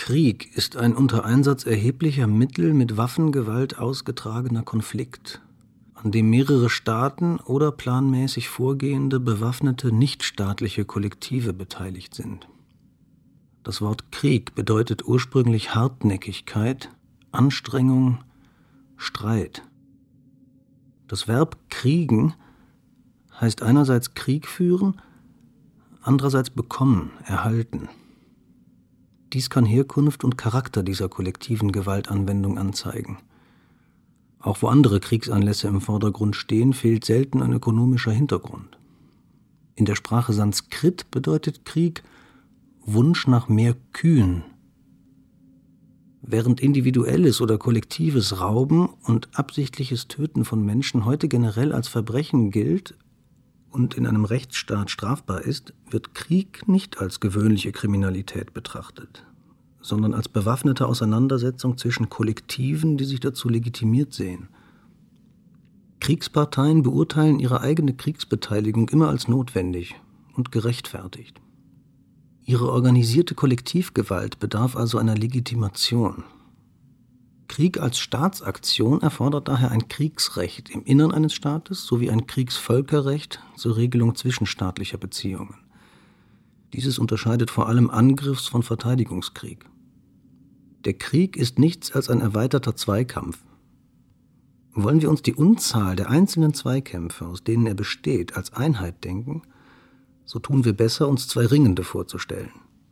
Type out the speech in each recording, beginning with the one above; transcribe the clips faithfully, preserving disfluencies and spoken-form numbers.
Krieg ist ein unter Einsatz erheblicher Mittel mit Waffengewalt ausgetragener Konflikt, an dem mehrere Staaten oder planmäßig vorgehende, bewaffnete, nichtstaatliche Kollektive beteiligt sind. Das Wort Krieg bedeutet ursprünglich Hartnäckigkeit, Anstrengung, Streit. Das Verb kriegen heißt einerseits Krieg führen, andererseits bekommen, erhalten. Dies kann Herkunft und Charakter dieser kollektiven Gewaltanwendung anzeigen. Auch wo andere Kriegsanlässe im Vordergrund stehen, fehlt selten ein ökonomischer Hintergrund. In der Sprache Sanskrit bedeutet Krieg Wunsch nach mehr Kühen. Während individuelles oder kollektives Rauben und absichtliches Töten von Menschen heute generell als Verbrechen gilt und in einem Rechtsstaat strafbar ist, wird Krieg nicht als gewöhnliche Kriminalität betrachtet, sondern als bewaffnete Auseinandersetzung zwischen Kollektiven, die sich dazu legitimiert sehen. Kriegsparteien beurteilen ihre eigene Kriegsbeteiligung immer als notwendig und gerechtfertigt. Ihre organisierte Kollektivgewalt bedarf also einer Legitimation. Krieg als Staatsaktion erfordert daher ein Kriegsrecht im Innern eines Staates sowie ein Kriegsvölkerrecht zur Regelung zwischenstaatlicher Beziehungen. Dieses unterscheidet vor allem Angriffs- von Verteidigungskrieg. Der Krieg ist nichts als ein erweiterter Zweikampf. Wollen wir uns die Unzahl der einzelnen Zweikämpfe, aus denen er besteht, als Einheit denken, so tun wir besser, uns zwei Ringende vorzustellen.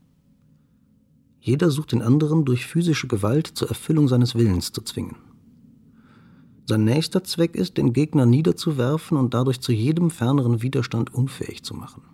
Jeder sucht den anderen durch physische Gewalt zur Erfüllung seines Willens zu zwingen. Sein nächster Zweck ist, den Gegner niederzuwerfen und dadurch zu jedem ferneren Widerstand unfähig zu machen.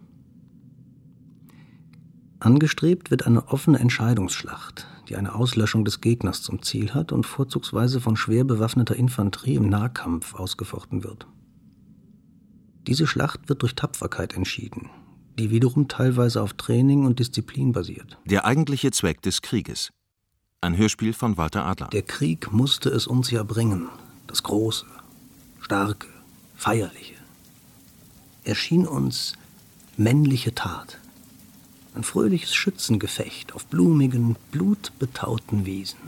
Angestrebt wird eine offene Entscheidungsschlacht, die eine Auslöschung des Gegners zum Ziel hat und vorzugsweise von schwer bewaffneter Infanterie im Nahkampf ausgefochten wird. Diese Schlacht wird durch Tapferkeit entschieden, die wiederum teilweise auf Training und Disziplin basiert. Der eigentliche Zweck des Krieges. Ein Hörspiel von Walter Adler. Der Krieg musste es uns ja bringen, das Große, Starke, Feierliche. Er schien uns männliche Tat, ein fröhliches Schützengefecht auf blumigen, blutbetauten Wiesen.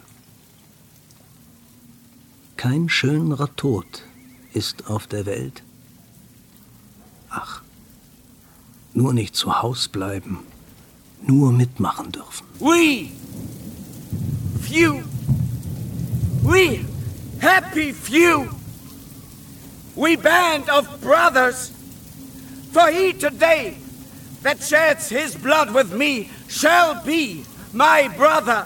Kein schönerer Tod ist auf der Welt. Ach, nur nicht zu Haus bleiben, nur mitmachen dürfen. We, few, we, happy few, we band of brothers, for he today that sheds his blood with me shall be my brother.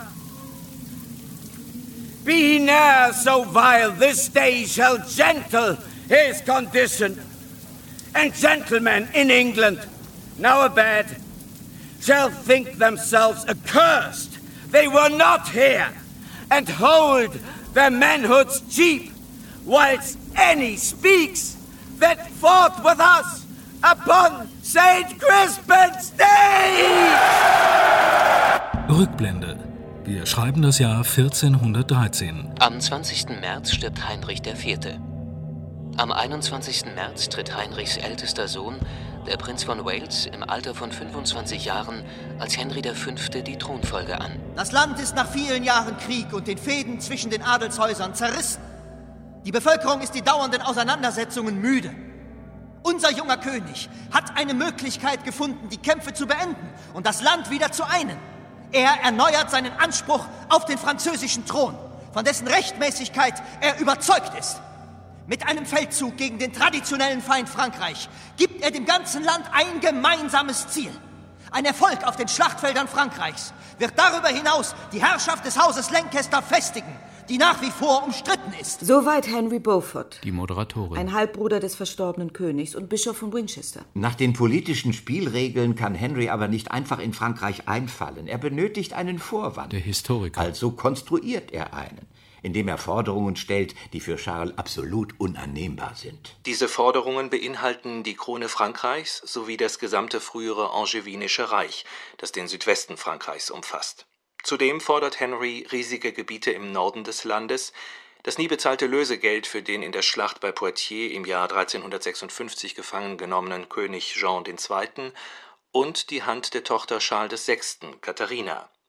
Be he ne'er so vile, this day shall gentle his condition. And gentlemen in England, now abed, shall think themselves accursed they were not here, and hold their manhoods cheap, whilst any speaks that fought with us upon Saint Crispin's Day! Rückblende. Wir schreiben das Jahr vierzehnhundertdreizehn. Am zwanzigsten März stirbt Heinrich der Vierte. Am einundzwanzigsten März tritt Heinrichs ältester Sohn, der Prinz von Wales, im Alter von fünfundzwanzig Jahren als Henry der Fünfte die Thronfolge an. Das Land ist nach vielen Jahren Krieg und den Fehden zwischen den Adelshäusern zerrissen. Die Bevölkerung ist die dauernden Auseinandersetzungen müde. Unser junger König hat eine Möglichkeit gefunden, die Kämpfe zu beenden und das Land wieder zu einen. Er erneuert seinen Anspruch auf den französischen Thron, von dessen Rechtmäßigkeit er überzeugt ist. Mit einem Feldzug gegen den traditionellen Feind Frankreich gibt er dem ganzen Land ein gemeinsames Ziel. Ein Erfolg auf den Schlachtfeldern Frankreichs wird darüber hinaus die Herrschaft des Hauses Lancaster festigen, die nach wie vor umstritten ist. Soweit Henry Beaufort, Die Moderatorin. ein Halbbruder des verstorbenen Königs und Bischof von Winchester. Nach den politischen Spielregeln kann Henry aber nicht einfach in Frankreich einfallen. Er benötigt einen Vorwand. Der Historiker. Also konstruiert er einen, indem er Forderungen stellt, die für Charles absolut unannehmbar sind. Diese Forderungen beinhalten die Krone Frankreichs sowie das gesamte frühere Angevinische Reich, das den Südwesten Frankreichs umfasst. Zudem fordert Henry riesige Gebiete im Norden des Landes, das nie bezahlte Lösegeld für den in der Schlacht bei Poitiers im Jahr dreizehnhundertsechsundfünfzig gefangen genommenen König Jean der Zweite. und die Hand der Tochter Charles der Sechste., Katharina,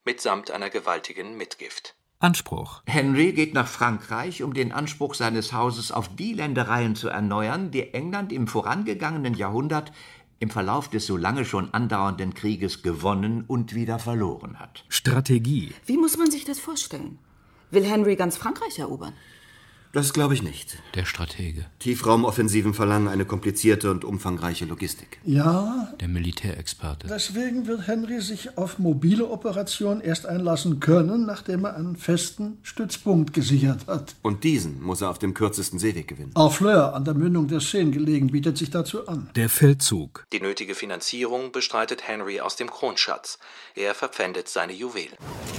mitsamt einer gewaltigen Mitgift. Anspruch. Henry geht nach Frankreich, um den Anspruch seines Hauses auf die Ländereien zu erneuern, die England im vorangegangenen Jahrhundert im Verlauf des so lange schon andauernden Krieges gewonnen und wieder verloren hat. Strategie. Wie muss man sich das vorstellen? Will Henry ganz Frankreich erobern? Das glaube ich nicht. Der Stratege. Tiefraumoffensiven verlangen eine komplizierte und umfangreiche Logistik. Ja, Der Militärexperte. deswegen wird Henry sich auf mobile Operationen erst einlassen können, nachdem er einen festen Stützpunkt gesichert hat. Und diesen muss er auf dem kürzesten Seeweg gewinnen. Harfleur, an der Mündung der Seine gelegen, bietet sich dazu an. Der Feldzug. Die nötige Finanzierung bestreitet Henry aus dem Kronschatz. Er verpfändet seine Juwelen.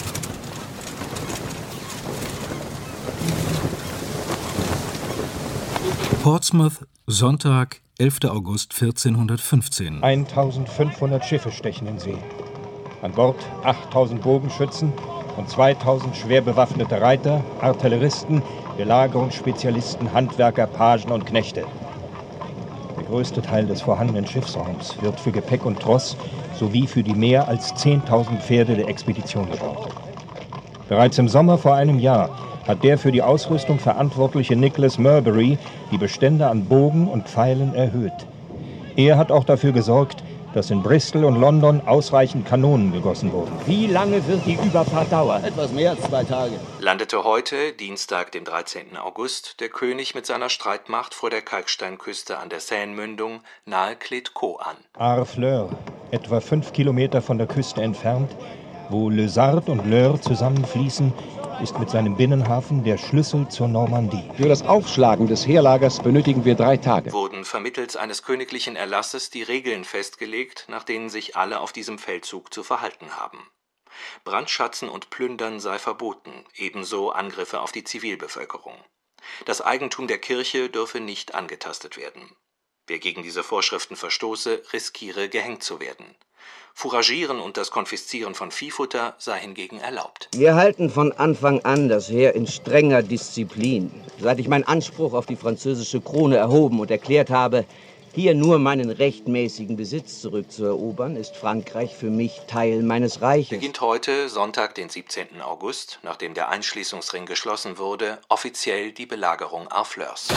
Portsmouth, Sonntag, elfter August vierzehnhundertfünfzehn. eintausendfünfhundert Schiffe stechen in See. An Bord achttausend Bogenschützen und zweitausend schwer bewaffnete Reiter, Artilleristen, Belagerungsspezialisten, Handwerker, Pagen und Knechte. Der größte Teil des vorhandenen Schiffsraums wird für Gepäck und Tross sowie für die mehr als zehntausend Pferde der Expedition gebraucht. Bereits im Sommer vor einem Jahr hat der für die Ausrüstung verantwortliche Nicholas Merbury die Bestände an Bogen und Pfeilen erhöht. Er hat auch dafür gesorgt, dass in Bristol und London ausreichend Kanonen gegossen wurden. Wie lange wird die Überfahrt dauern? Etwas mehr als zwei Tage. Landete heute, Dienstag, dem dreizehnten August, der König mit seiner Streitmacht vor der Kalksteinküste an der Seine-Mündung nahe Cletco an. Harfleur, etwa fünf Kilometer von der Küste entfernt, wo Le Sard und l'Eure zusammenfließen, ist mit seinem Binnenhafen der Schlüssel zur Normandie. Für das Aufschlagen des Heerlagers benötigen wir drei Tage. Wurden vermittels eines königlichen Erlasses die Regeln festgelegt, nach denen sich alle auf diesem Feldzug zu verhalten haben. Brandschatzen und Plündern sei verboten, ebenso Angriffe auf die Zivilbevölkerung. Das Eigentum der Kirche dürfe nicht angetastet werden. Wer gegen diese Vorschriften verstoße, riskiere gehängt zu werden. Fouragieren und das Konfiszieren von Viehfutter sei hingegen erlaubt. Wir halten von Anfang an das Heer in strenger Disziplin. Seit ich meinen Anspruch auf die französische Krone erhoben und erklärt habe, hier nur meinen rechtmäßigen Besitz zurückzuerobern, ist Frankreich für mich Teil meines Reiches. Beginnt heute, Sonntag, den siebzehnten August, nachdem der Einschließungsring geschlossen wurde, offiziell die Belagerung Harfleurs.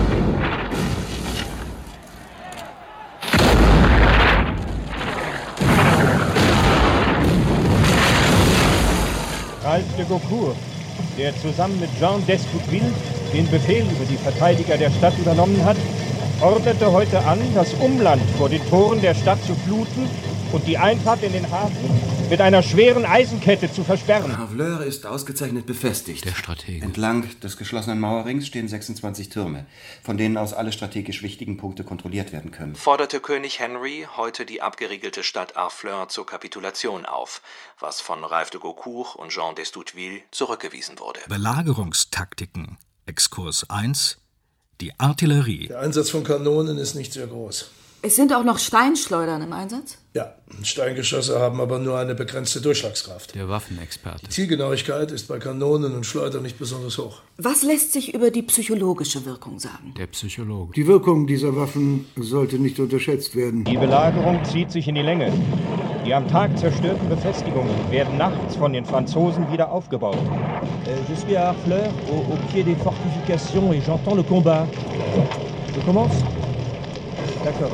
Ralph de Gaucourt, der zusammen mit Jean d'Estouteville den Befehl über die Verteidiger der Stadt übernommen hat, ordnete heute an, das Umland vor den Toren der Stadt zu fluten und die Einfahrt in den Hafen mit einer schweren Eisenkette zu versperren. Harfleur ist ausgezeichnet befestigt. Der Stratege. Entlang des geschlossenen Mauerrings stehen sechsundzwanzig Türme, von denen aus alle strategisch wichtigen Punkte kontrolliert werden können. Forderte König Henry heute die abgeriegelte Stadt Harfleur zur Kapitulation auf, was von Ralph de Gaucourt und Jean d'Estouteville zurückgewiesen wurde. Belagerungstaktiken. Exkurs eins. Die Artillerie. Der Einsatz von Kanonen ist nicht sehr groß. Es sind auch noch Steinschleudern im Einsatz? Ja, Steingeschosse haben aber nur eine begrenzte Durchschlagskraft. Der Waffenexperte. Die Zielgenauigkeit ist bei Kanonen und Schleudern nicht besonders hoch. Was lässt sich über die psychologische Wirkung sagen? Der Psychologe. Die Wirkung dieser Waffen sollte nicht unterschätzt werden. Die Belagerung zieht sich in die Länge. Die am Tag zerstörten Befestigungen werden nachts von den Franzosen wieder aufgebaut. Je suis à Harfleur, au, au pied des fortifications, et j'entends le combat. Je commence? D'accord.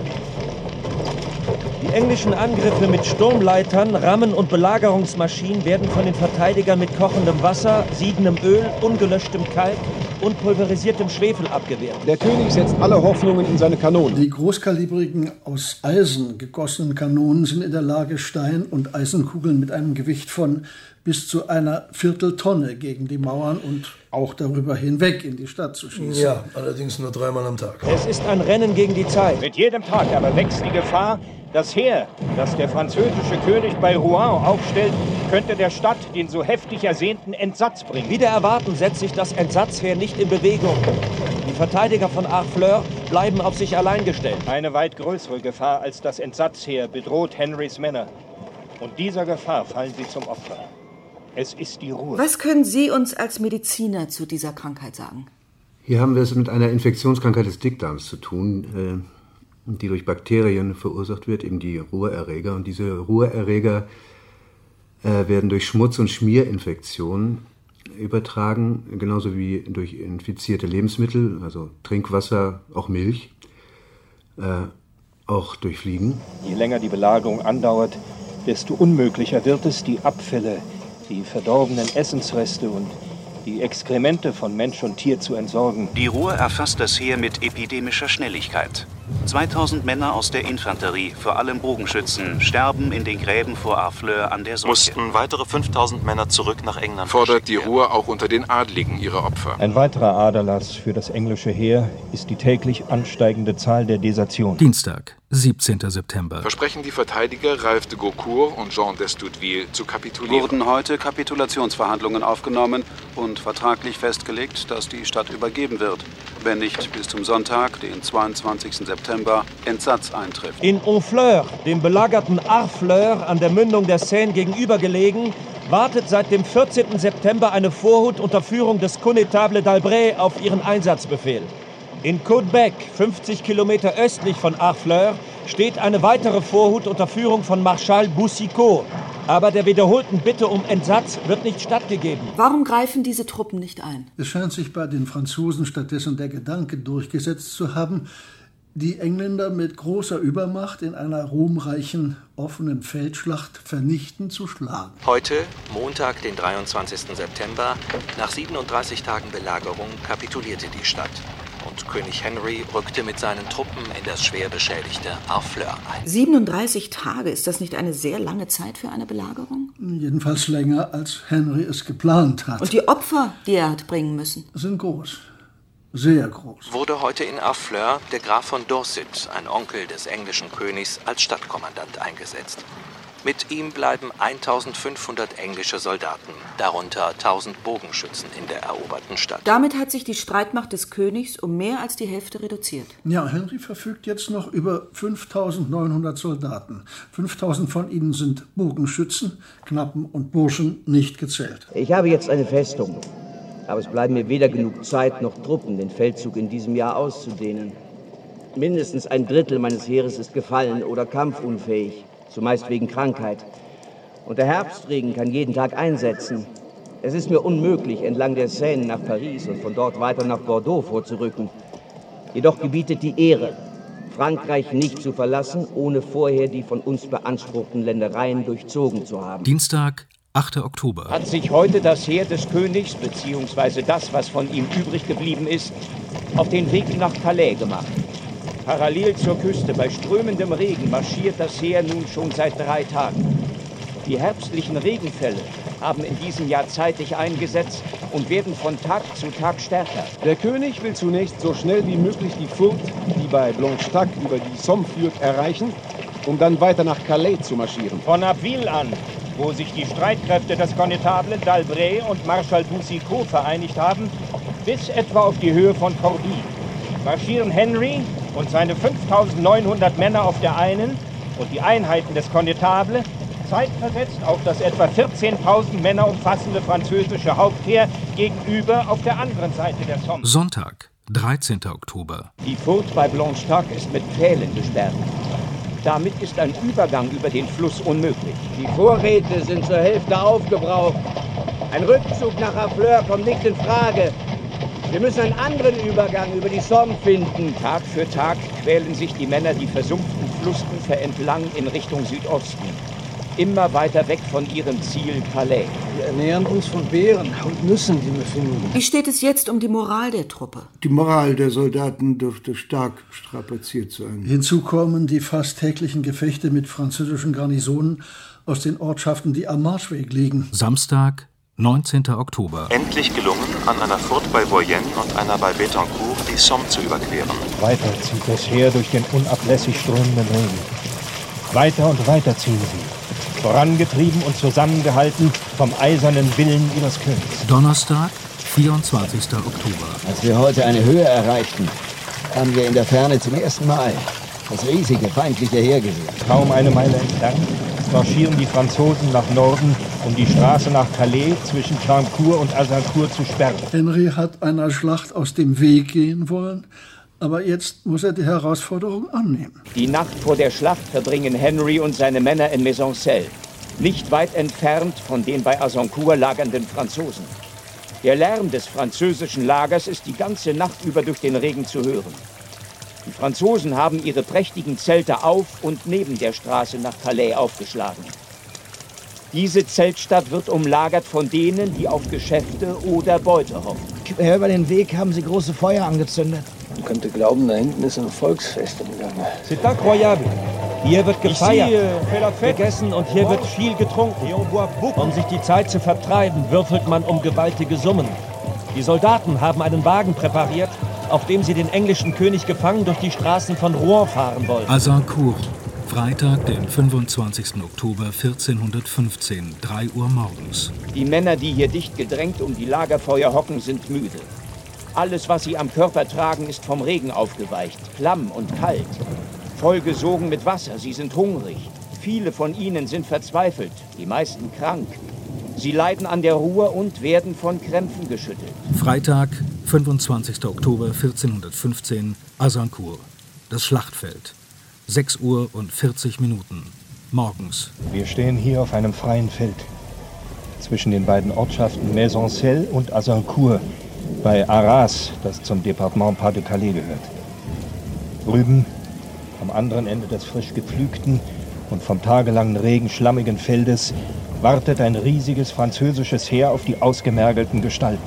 Die englischen Angriffe mit Sturmleitern, Rammen und Belagerungsmaschinen werden von den Verteidigern mit kochendem Wasser, siedendem Öl, ungelöschtem Kalk und pulverisiertem Schwefel abgewehrt. Der König setzt alle Hoffnungen in seine Kanonen. Die großkalibrigen, aus Eisen gegossenen Kanonen sind in der Lage, Stein- und Eisenkugeln mit einem Gewicht von bis zu einer Vierteltonne gegen die Mauern und auch darüber hinweg in die Stadt zu schießen. Ja, allerdings nur dreimal am Tag. Es ist ein Rennen gegen die Zeit. Mit jedem Tag aber wächst die Gefahr, das Heer, das der französische König bei Rouen aufstellt, könnte der Stadt den so heftig ersehnten Entsatz bringen. Wider Erwarten setzt sich das Entsatzheer nicht in Bewegung. Die Verteidiger von Harfleur bleiben auf sich allein gestellt. Eine weit größere Gefahr als das Entsatzheer bedroht Henrys Männer. Und dieser Gefahr fallen sie zum Opfer. Es ist die Ruhe. Was können Sie uns als Mediziner zu dieser Krankheit sagen? Hier haben wir es mit einer Infektionskrankheit des Dickdarms zu tun, äh, die durch Bakterien verursacht wird, eben die Ruhrerreger. Und diese Ruhrerreger äh, werden durch Schmutz- und Schmierinfektionen übertragen, genauso wie durch infizierte Lebensmittel, also Trinkwasser, auch Milch, äh, auch durch Fliegen. Je länger die Belagerung andauert, desto unmöglicher wird es, die Abfälle, die verdorbenen Essensreste und die Exkremente von Mensch und Tier zu entsorgen. Die Ruhr erfasst das Heer mit epidemischer Schnelligkeit. zweitausend Männer aus der Infanterie, vor allem Bogenschützen, sterben in den Gräben vor Harfleur an der Seuche. Mussten weitere fünftausend Männer zurück nach England. Fordert die Ruhr auch unter den Adligen ihre Opfer. Ein weiterer Aderlass für das englische Heer ist die täglich ansteigende Zahl der Desertionen. Dienstag, siebzehnter September. Versprechen die Verteidiger Ralph de Gaucourt und Jean d'Estouteville zu kapitulieren. Wurden heute Kapitulationsverhandlungen aufgenommen und vertraglich festgelegt, dass die Stadt übergeben wird, wenn nicht bis zum Sonntag, den zweiundzwanzigsten September, Entsatz eintrifft. In Honfleur, dem belagerten Harfleur an der Mündung der Seine gegenüber gelegen, wartet seit dem vierzehnten September eine Vorhut unter Führung des Connétable d'Albret auf ihren Einsatzbefehl. In Côte-Bec, fünfzig Kilometer östlich von Harfleur, steht eine weitere Vorhut unter Führung von Marschall Boucicaut. Aber der wiederholten Bitte um Entsatz wird nicht stattgegeben. Warum greifen diese Truppen nicht ein? Es scheint sich bei den Franzosen stattdessen der Gedanke durchgesetzt zu haben, die Engländer mit großer Übermacht in einer ruhmreichen, offenen Feldschlacht vernichtend zu schlagen. Heute, Montag, den dreiundzwanzigsten September, nach siebenunddreißig Tagen Belagerung, kapitulierte die Stadt. Und König Henry rückte mit seinen Truppen in das schwer beschädigte Harfleur ein. siebenunddreißig Tage, ist das nicht eine sehr lange Zeit für eine Belagerung? Jedenfalls länger, als Henry es geplant hat. Und die Opfer, die er hat bringen müssen? Sind groß. Sehr groß. Wurde heute in Harfleur der Graf von Dorset, ein Onkel des englischen Königs, als Stadtkommandant eingesetzt. Mit ihm bleiben eintausendfünfhundert englische Soldaten, darunter tausend Bogenschützen in der eroberten Stadt. Damit hat sich die Streitmacht des Königs um mehr als die Hälfte reduziert. Ja, Henry verfügt jetzt noch über fünftausendneunhundert Soldaten. fünftausend von ihnen sind Bogenschützen, Knappen und Burschen nicht gezählt. Ich habe jetzt eine Festung, aber es bleiben mir weder genug Zeit noch Truppen, den Feldzug in diesem Jahr auszudehnen. Mindestens ein Drittel meines Heeres ist gefallen oder kampfunfähig. Zumeist wegen Krankheit. Und der Herbstregen kann jeden Tag einsetzen. Es ist mir unmöglich, entlang der Seine nach Paris und von dort weiter nach Bordeaux vorzurücken. Jedoch gebietet die Ehre, Frankreich nicht zu verlassen, ohne vorher die von uns beanspruchten Ländereien durchzogen zu haben. Dienstag, achter Oktober. Hat sich heute das Heer des Königs, beziehungsweise das, was von ihm übrig geblieben ist, auf den Weg nach Calais gemacht. Parallel zur Küste, bei strömendem Regen, marschiert das Heer nun schon seit drei Tagen. Die herbstlichen Regenfälle haben in diesem Jahr zeitig eingesetzt und werden von Tag zu Tag stärker. Der König will zunächst so schnell wie möglich die Furt, die bei Blanchetaque über die Somme führt, erreichen, um dann weiter nach Calais zu marschieren. Von Abbeville an, wo sich die Streitkräfte des Connétable d'Albret und Marschall Boucicaut vereinigt haben, bis etwa auf die Höhe von Corbie, marschieren Henry und seine fünftausendneunhundert Männer auf der einen und die Einheiten des Connétable zeitversetzt auf das etwa vierzehntausend Männer umfassende französische Hauptheer gegenüber auf der anderen Seite der Somme. Sonntag, dreizehnter Oktober. Die Furt bei Blanchetaque ist mit Pfählen gesperrt. Damit ist ein Übergang über den Fluss unmöglich. Die Vorräte sind zur Hälfte aufgebraucht. Ein Rückzug nach Harfleur kommt nicht in Frage. Wir müssen einen anderen Übergang über die Somme finden. Tag für Tag quälen sich die Männer die versumpften Flussufer entlang in Richtung Südosten. Immer weiter weg von ihrem Ziel Calais. Wir ernähren uns von Beeren und Nüssen, die wir finden. Wie steht es jetzt um die Moral der Truppe? Die Moral der Soldaten dürfte stark strapaziert sein. Hinzu kommen die fast täglichen Gefechte mit französischen Garnisonen aus den Ortschaften, die am Marschweg liegen. Samstag, neunzehnter Oktober. Endlich gelungen, an einer Furt bei Voyenne und einer bei Betancourt die Somme zu überqueren. Weiter zieht das Heer durch den unablässig strömenden Regen. Weiter und weiter ziehen sie, vorangetrieben und zusammengehalten vom eisernen Willen ihres Königs. Donnerstag, vierundzwanzigster Oktober. Als wir heute eine Höhe erreichten, haben wir in der Ferne zum ersten Mal das riesige feindliche Heer gesehen. Kaum eine Meile entfernt marschieren die Franzosen nach Norden, um die Straße nach Calais zwischen Crancourt und Azincourt zu sperren. Henry hat einer Schlacht aus dem Weg gehen wollen, aber jetzt muss er die Herausforderung annehmen. Die Nacht vor der Schlacht verbringen Henry und seine Männer in Maisoncelles. nicht weit entfernt von den bei Azincourt lagernden Franzosen. Der Lärm des französischen Lagers ist die ganze Nacht über durch den Regen zu hören. Die Franzosen haben ihre prächtigen Zelte auf und neben der Straße nach Calais aufgeschlagen. Diese Zeltstadt wird umlagert von denen, die auf Geschäfte oder Beute hoffen. Quer über den Weg haben sie große Feuer angezündet. Man könnte glauben, da hinten ist ein Volksfest im Gange. C'est incroyable. Hier wird gefeiert, gegessen und hier wird viel getrunken. Um sich die Zeit zu vertreiben, würfelt man um gewaltige Summen. Die Soldaten haben einen Wagen präpariert, auf dem sie den englischen König gefangen durch die Straßen von Rouen fahren wollten. Azincourt, Freitag, den fünfundzwanzigsten Oktober vierzehnhundertfünfzehn, drei Uhr morgens. Die Männer, die hier dicht gedrängt um die Lagerfeuer hocken, sind müde. Alles, was sie am Körper tragen, ist vom Regen aufgeweicht, klamm und kalt. Vollgesogen mit Wasser, sie sind hungrig. Viele von ihnen sind verzweifelt, die meisten krank. Sie leiden an der Ruhr und werden von Krämpfen geschüttelt. Freitag, fünfundzwanzigsten Oktober vierzehnhundertfünfzehn, Azincourt. Das Schlachtfeld. sechs Uhr und vierzig Minuten. Morgens. Wir stehen hier auf einem freien Feld. Zwischen den beiden Ortschaften Maisoncelles und Azincourt. Bei Arras, das zum Departement Pas-de-Calais gehört. Drüben, am anderen Ende des frisch gepflügten und vom tagelangen Regen schlammigen Feldes, wartet ein riesiges französisches Heer auf die ausgemergelten Gestalten.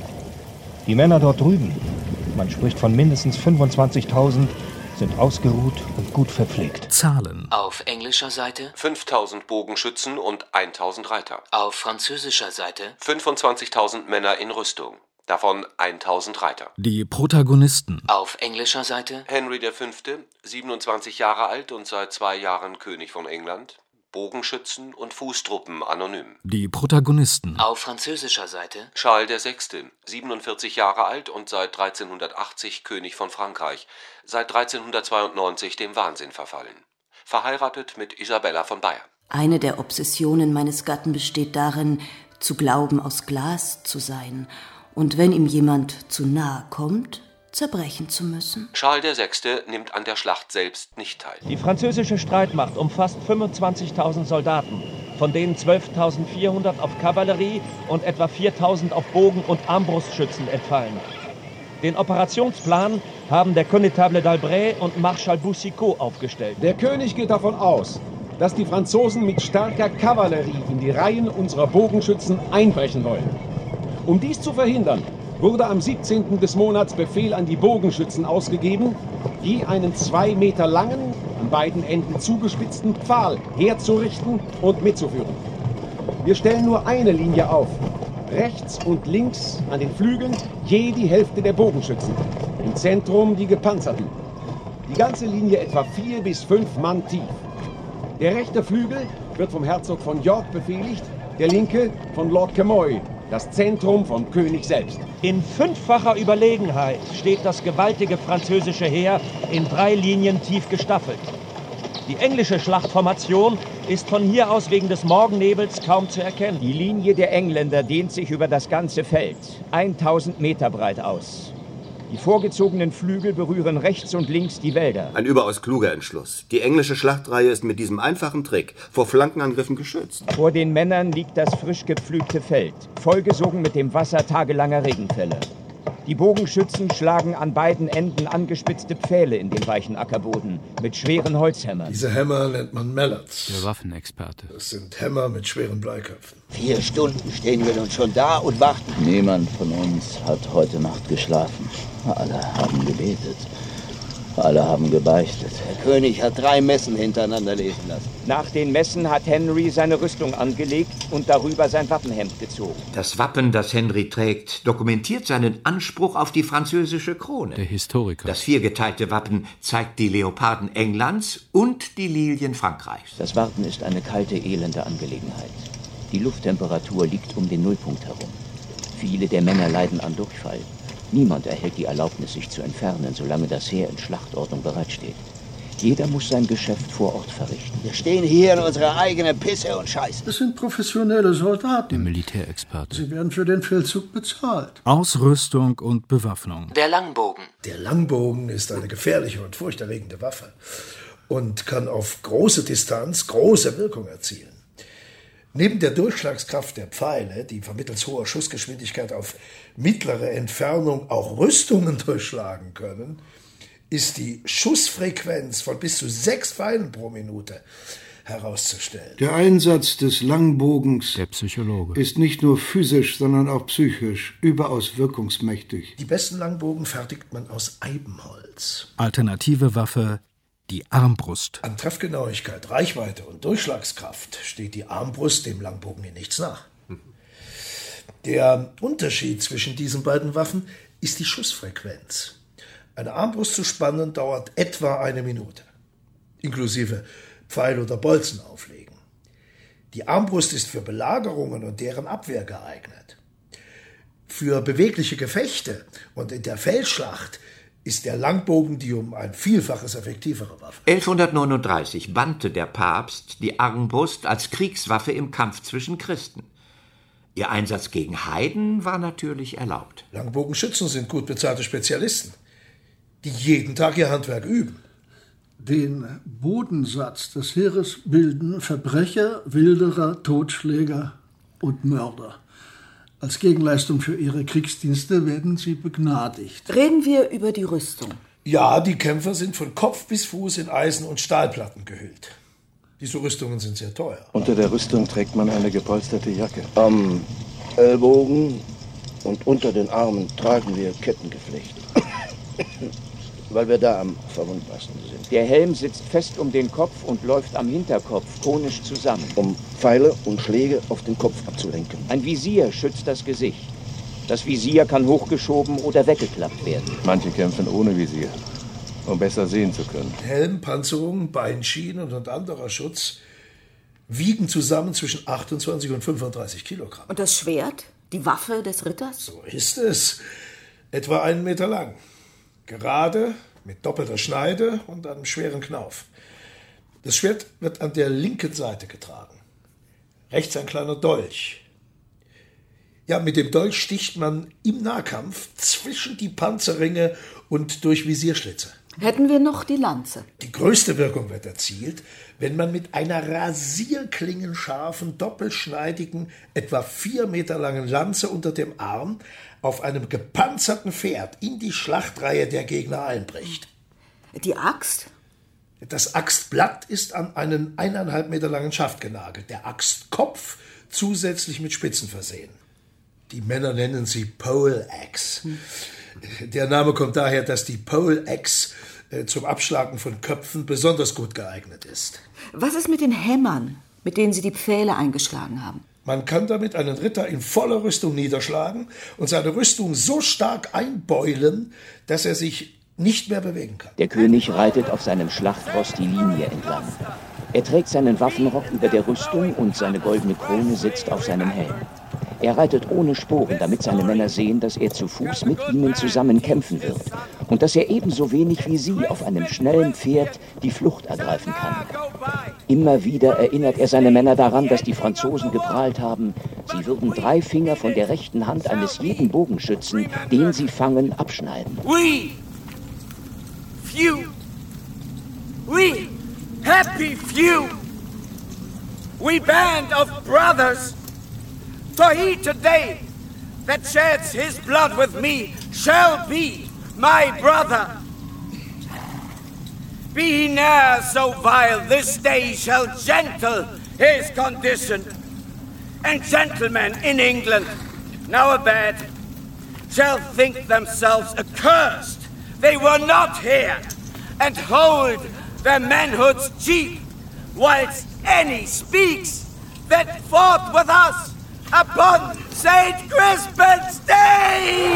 Die Männer dort drüben, man spricht von mindestens fünfundzwanzigtausend, sind ausgeruht und gut verpflegt. Zahlen. Auf englischer Seite fünftausend Bogenschützen und tausend Reiter. Auf französischer Seite fünfundzwanzigtausend Männer in Rüstung. Davon tausend Reiter. Die Protagonisten. Auf englischer Seite Henry der Fünfte, siebenundzwanzig Jahre alt und seit zwei Jahren König von England. Bogenschützen und Fußtruppen anonym. Die Protagonisten. Auf französischer Seite Charles der Sechste, siebenundvierzig Jahre alt und seit dreizehnhundertachtzig König von Frankreich. Seit dreizehnhundertzweiundneunzig dem Wahnsinn verfallen. Verheiratet mit Isabella von Bayern. Eine der Obsessionen meines Gatten besteht darin, zu glauben, aus Glas zu sein. Und wenn ihm jemand zu nahe kommt, zerbrechen zu müssen. Charles der Sechste nimmt an der Schlacht selbst nicht teil. Die französische Streitmacht umfasst fünfundzwanzigtausend Soldaten, von denen zwölftausendvierhundert auf Kavallerie und etwa viertausend auf Bogen- und Armbrustschützen entfallen. Den Operationsplan haben der Connétable d'Albret und Marschall Boucicaut aufgestellt. Der König geht davon aus, dass die Franzosen mit starker Kavallerie in die Reihen unserer Bogenschützen einbrechen wollen. Um dies zu verhindern, wurde am siebzehnten des Monats Befehl an die Bogenschützen ausgegeben, je einen zwei Meter langen, an beiden Enden zugespitzten Pfahl herzurichten und mitzuführen. Wir stellen nur eine Linie auf. Rechts und links an den Flügeln je die Hälfte der Bogenschützen. Im Zentrum die Gepanzerten. Die ganze Linie etwa vier bis fünf Mann tief. Der rechte Flügel wird vom Herzog von York befehligt, der linke von Lord Camoy, das Zentrum vom König selbst. In fünffacher Überlegenheit steht das gewaltige französische Heer in drei Linien tief gestaffelt. Die englische Schlachtformation ist von hier aus wegen des Morgennebels kaum zu erkennen. Die Linie der Engländer dehnt sich über das ganze Feld, tausend Meter breit aus. Die vorgezogenen Flügel berühren rechts und links die Wälder. Ein überaus kluger Entschluss. Die englische Schlachtreihe ist mit diesem einfachen Trick vor Flankenangriffen geschützt. Vor den Männern liegt das frisch gepflügte Feld, vollgesogen mit dem Wasser tagelanger Regenfälle. Die Bogenschützen schlagen an beiden Enden angespitzte Pfähle in den weichen Ackerboden mit schweren Holzhämmern. Diese Hämmer nennt man Mallards. Der Waffenexperte. Das sind Hämmer mit schweren Bleiköpfen. Vier Stunden stehen wir nun schon da und warten. Niemand von uns hat heute Nacht geschlafen. Alle haben gebetet. Alle haben gebeichtet. Der König hat drei Messen hintereinander lesen lassen. Nach den Messen hat Henry seine Rüstung angelegt und darüber sein Wappenhemd gezogen. Das Wappen, das Henry trägt, dokumentiert seinen Anspruch auf die französische Krone. Der Historiker. Das viergeteilte Wappen zeigt die Leoparden Englands und die Lilien Frankreichs. Das Warten ist eine kalte, elende Angelegenheit. Die Lufttemperatur liegt um den Nullpunkt herum. Viele der Männer leiden an Durchfall. Niemand erhält die Erlaubnis, sich zu entfernen, solange das Heer in Schlachtordnung bereitsteht. Jeder muss sein Geschäft vor Ort verrichten. Wir stehen hier in unserer eigenen Pisse und Scheiße. Das sind professionelle Soldaten. Der Militärexperte. Sie werden für den Feldzug bezahlt. Ausrüstung und Bewaffnung. Der Langbogen. Der Langbogen ist eine gefährliche und furchterregende Waffe und kann auf große Distanz große Wirkung erzielen. Neben der Durchschlagskraft der Pfeile, die vermittels hoher Schussgeschwindigkeit auf mittlere Entfernung auch Rüstungen durchschlagen können, ist die Schussfrequenz von bis zu sechs Pfeilen pro Minute herauszustellen. Der Einsatz des Langbogens der Psychologe. ist nicht nur physisch, sondern auch psychisch überaus wirkungsmächtig. Die besten Langbogen fertigt man aus Eibenholz. Alternative Waffe: die Armbrust. An Treffgenauigkeit, Reichweite und Durchschlagskraft steht die Armbrust dem Langbogen in nichts nach. Der Unterschied zwischen diesen beiden Waffen ist die Schussfrequenz. Eine Armbrust zu spannen dauert etwa eine Minute, inklusive Pfeil oder Bolzen auflegen. Die Armbrust ist für Belagerungen und deren Abwehr geeignet. Für bewegliche Gefechte und in der Feldschlacht ist der Langbogen die um ein Vielfaches effektivere Waffe. elfhundertneununddreißig bannte der Papst die Armbrust als Kriegswaffe im Kampf zwischen Christen. Ihr Einsatz gegen Heiden war natürlich erlaubt. Langbogenschützen sind gut bezahlte Spezialisten, die jeden Tag ihr Handwerk üben. Den Bodensatz des Heeres bilden Verbrecher, Wilderer, Totschläger und Mörder. Als Gegenleistung für ihre Kriegsdienste werden sie begnadigt. Reden wir über die Rüstung. Ja, die Kämpfer sind von Kopf bis Fuß in Eisen- und Stahlplatten gehüllt. Diese Rüstungen sind sehr teuer. Unter der Rüstung trägt man eine gepolsterte Jacke. Am Ellbogen und unter den Armen tragen wir Kettengeflecht, weil wir da am verwundbarsten sind. Der Helm sitzt fest um den Kopf und läuft am Hinterkopf konisch zusammen, um Pfeile und Schläge auf den Kopf abzulenken. Ein Visier schützt das Gesicht. Das Visier kann hochgeschoben oder weggeklappt werden. Manche kämpfen ohne Visier, um besser sehen zu können. Helm, Panzerung, Beinschienen und anderer Schutz wiegen zusammen zwischen achtundzwanzig und fünfunddreißig Kilogramm. Und das Schwert? Die Waffe des Ritters? So ist es. Etwa einen Meter lang. Gerade, mit doppelter Schneide und einem schweren Knauf. Das Schwert wird an der linken Seite getragen. Rechts ein kleiner Dolch. Ja, mit dem Dolch sticht man im Nahkampf zwischen die Panzerringe und durch Visierschlitze. Hätten wir noch die Lanze? Die größte Wirkung wird erzielt, wenn man mit einer rasierklingenscharfen, doppelschneidigen, etwa vier Meter langen Lanze unter dem Arm auf einem gepanzerten Pferd in die Schlachtreihe der Gegner einbricht. Die Axt? Das Axtblatt ist an einen eineinhalb Meter langen Schaft genagelt, der Axtkopf zusätzlich mit Spitzen versehen. Die Männer nennen sie Pole Axe. Hm. Der Name kommt daher, dass die Pole Axe äh, zum Abschlagen von Köpfen besonders gut geeignet ist. Was ist mit den Hämmern, mit denen Sie die Pfähle eingeschlagen haben? Man kann damit einen Ritter in voller Rüstung niederschlagen und seine Rüstung so stark einbeulen, dass er sich nicht mehr bewegen kann. Der König reitet auf seinem Schlachtross die Linie entlang. Er trägt seinen Waffenrock über der Rüstung und seine goldene Krone sitzt auf seinem Helm. Er reitet ohne Sporen, damit seine Männer sehen, dass er zu Fuß mit ihnen zusammen kämpfen wird und dass er ebenso wenig wie sie auf einem schnellen Pferd die Flucht ergreifen kann. Immer wieder erinnert er seine Männer daran, dass die Franzosen geprahlt haben, sie würden drei Finger von der rechten Hand eines jeden Bogenschützen, den sie fangen, abschneiden. We, few, we, happy few, we band of brothers. For he today that sheds his blood with me shall be my brother. Be he ne'er so vile, this day shall gentle his condition. And gentlemen in England, now abed, shall think themselves accursed they were not here, and hold their manhood's cheap, whilst any speaks that fought with us upon Saint Crispin's Day!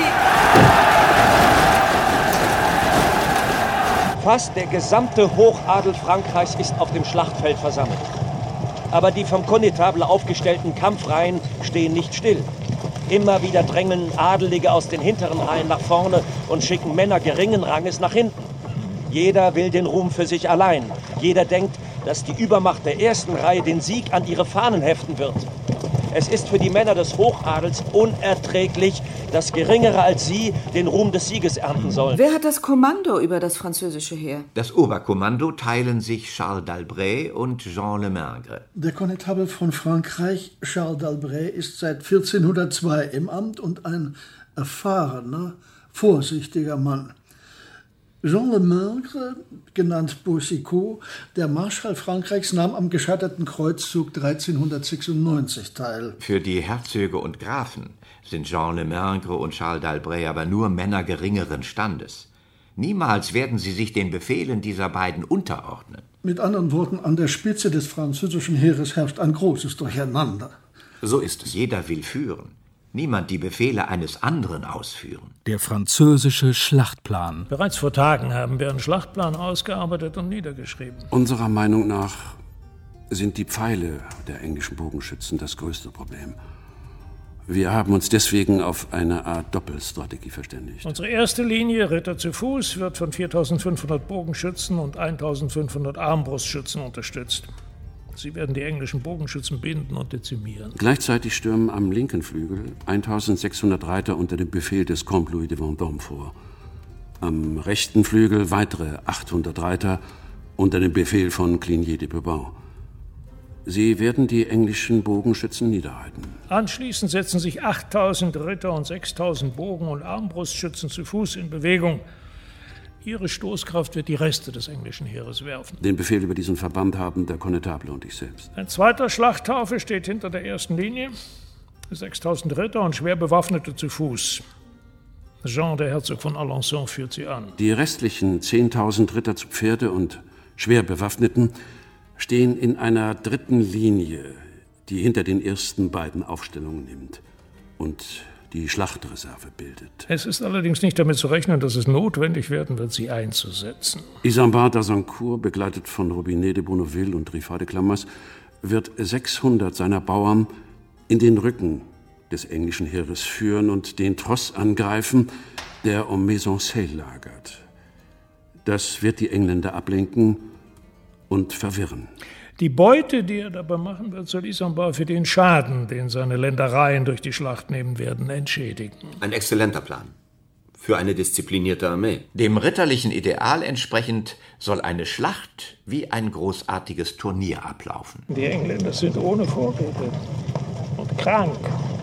Fast der gesamte Hochadel Frankreichs ist auf dem Schlachtfeld versammelt. Aber die vom Konnetable aufgestellten Kampfreihen stehen nicht still. Immer wieder drängeln Adelige aus den hinteren Reihen nach vorne und schicken Männer geringen Ranges nach hinten. Jeder will den Ruhm für sich allein. Jeder denkt, dass die Übermacht der ersten Reihe den Sieg an ihre Fahnen heften wird. Es ist für die Männer des Hochadels unerträglich, dass Geringere als sie den Ruhm des Sieges ernten sollen. Wer hat das Kommando über das französische Heer? Das Oberkommando teilen sich Charles d'Albret und Jean Le Maigre. Der Konnétable von Frankreich, Charles d'Albret, ist seit vierzehnhundertzwei im Amt und ein erfahrener, vorsichtiger Mann. Jean Le Maigre, genannt Boucicaut, der Marschall Frankreichs, nahm am gescheiterten Kreuzzug dreizehnhundertsechsundneunzig teil. Für die Herzöge und Grafen sind Jean Le Maigre und Charles d'Albret aber nur Männer geringeren Standes. Niemals werden sie sich den Befehlen dieser beiden unterordnen. Mit anderen Worten, an der Spitze des französischen Heeres herrscht ein großes Durcheinander. So ist es. Jeder will führen. Niemand die Befehle eines anderen ausführen. Der französische Schlachtplan. Bereits vor Tagen haben wir einen Schlachtplan ausgearbeitet und niedergeschrieben. Unserer Meinung nach sind die Pfeile der englischen Bogenschützen das größte Problem. Wir haben uns deswegen auf eine Art Doppelstrategie verständigt. Unsere erste Linie, Ritter zu Fuß, wird von viertausendfünfhundert Bogenschützen und eintausendfünfhundert Armbrustschützen unterstützt. Sie werden die englischen Bogenschützen binden und dezimieren. Gleichzeitig stürmen am linken Flügel eintausendsechshundert Reiter unter dem Befehl des Comte Louis de Vendôme vor. Am rechten Flügel weitere achthundert Reiter unter dem Befehl von Cligny de Bourbon. Sie werden die englischen Bogenschützen niederhalten. Anschließend setzen sich achttausend Ritter und sechstausend Bogen- und Armbrustschützen zu Fuß in Bewegung. Ihre Stoßkraft wird die Reste des englischen Heeres werfen. Den Befehl über diesen Verband haben der Konnétable und ich selbst. Ein zweiter Schlachthaufe steht hinter der ersten Linie. sechstausend Ritter und schwer Bewaffnete zu Fuß. Jean, der Herzog von Alençon, führt sie an. Die restlichen zehntausend Ritter zu Pferde und schwer Bewaffneten stehen in einer dritten Linie, die hinter den ersten beiden Aufstellungen nimmt und die Schlachtreserve bildet. Es ist allerdings nicht damit zu rechnen, dass es notwendig werden wird, sie einzusetzen. Isambard d'Azincourt, begleitet von Robinet de Bonneville und Rifat de Clamaz, wird sechshundert seiner Bauern in den Rücken des englischen Heeres führen und den Tross angreifen, der um Maisoncelles lagert. Das wird die Engländer ablenken und verwirren. Die Beute, die er dabei machen wird, soll Isambard für den Schaden, den seine Ländereien durch die Schlacht nehmen werden, entschädigen. Ein exzellenter Plan. Für eine disziplinierte Armee. Dem ritterlichen Ideal entsprechend soll eine Schlacht wie ein großartiges Turnier ablaufen. Die Engländer sind ohne Vorräte und krank.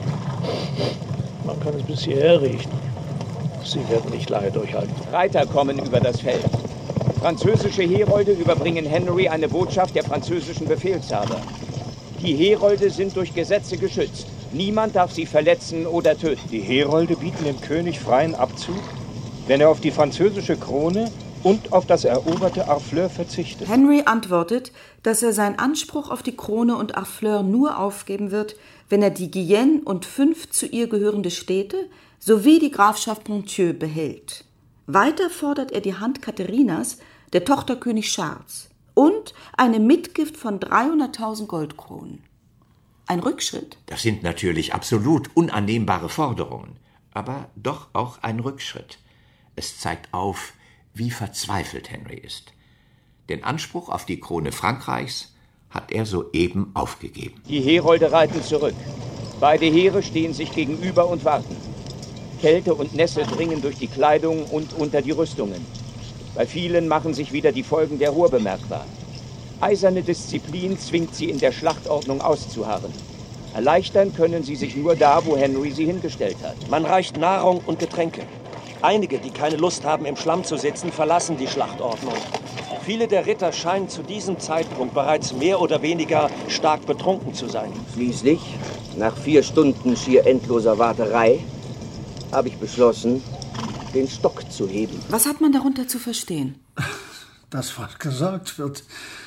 Man kann es bis hierher riechen. Sie werden nicht lange durchhalten. Reiter kommen über das Feld. Französische Herolde überbringen Henry eine Botschaft der französischen Befehlshaber. Die Herolde sind durch Gesetze geschützt. Niemand darf sie verletzen oder töten. Die Herolde bieten dem König freien Abzug, wenn er auf die französische Krone und auf das eroberte Harfleur verzichtet. Henry antwortet, dass er seinen Anspruch auf die Krone und Harfleur nur aufgeben wird, wenn er die Guyenne und fünf zu ihr gehörende Städte sowie die Grafschaft Ponthieu behält. Weiter fordert er die Hand Katharinas, der Tochter König Charles, und eine Mitgift von dreihunderttausend Goldkronen. Ein Rückschritt? Das sind natürlich absolut unannehmbare Forderungen, aber doch auch ein Rückschritt. Es zeigt auf, wie verzweifelt Henry ist. Den Anspruch auf die Krone Frankreichs hat er soeben aufgegeben. Die Herolde reiten zurück. Beide Heere stehen sich gegenüber und warten. Kälte und Nässe dringen durch die Kleidung und unter die Rüstungen. Bei vielen machen sich wieder die Folgen der Ruhr bemerkbar. Eiserne Disziplin zwingt sie in der Schlachtordnung auszuharren. Erleichtern können sie sich nur da, wo Henry sie hingestellt hat. Man reicht Nahrung und Getränke. Einige, die keine Lust haben, im Schlamm zu sitzen, verlassen die Schlachtordnung. Viele der Ritter scheinen zu diesem Zeitpunkt bereits mehr oder weniger stark betrunken zu sein. Schließlich, nach vier Stunden schier endloser Warterei, habe ich beschlossen, den Stock zu heben. Was hat man darunter zu verstehen? Das, was gesagt wird.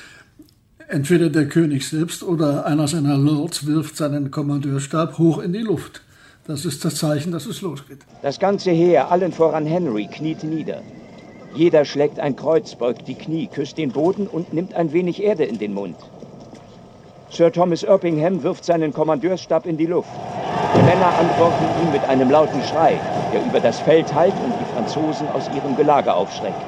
Entweder der König selbst oder einer seiner Lords wirft seinen Kommandeurstab hoch in die Luft. Das ist das Zeichen, dass es losgeht. Das ganze Heer, allen voran Henry, kniet nieder. Jeder schlägt ein Kreuz, beugt die Knie, küsst den Boden und nimmt ein wenig Erde in den Mund. Sir Thomas Erpingham wirft seinen Kommandeursstab in die Luft. Die Männer antworten ihm mit einem lauten Schrei, der über das Feld hallt und die Franzosen aus ihrem Gelager aufschreckt.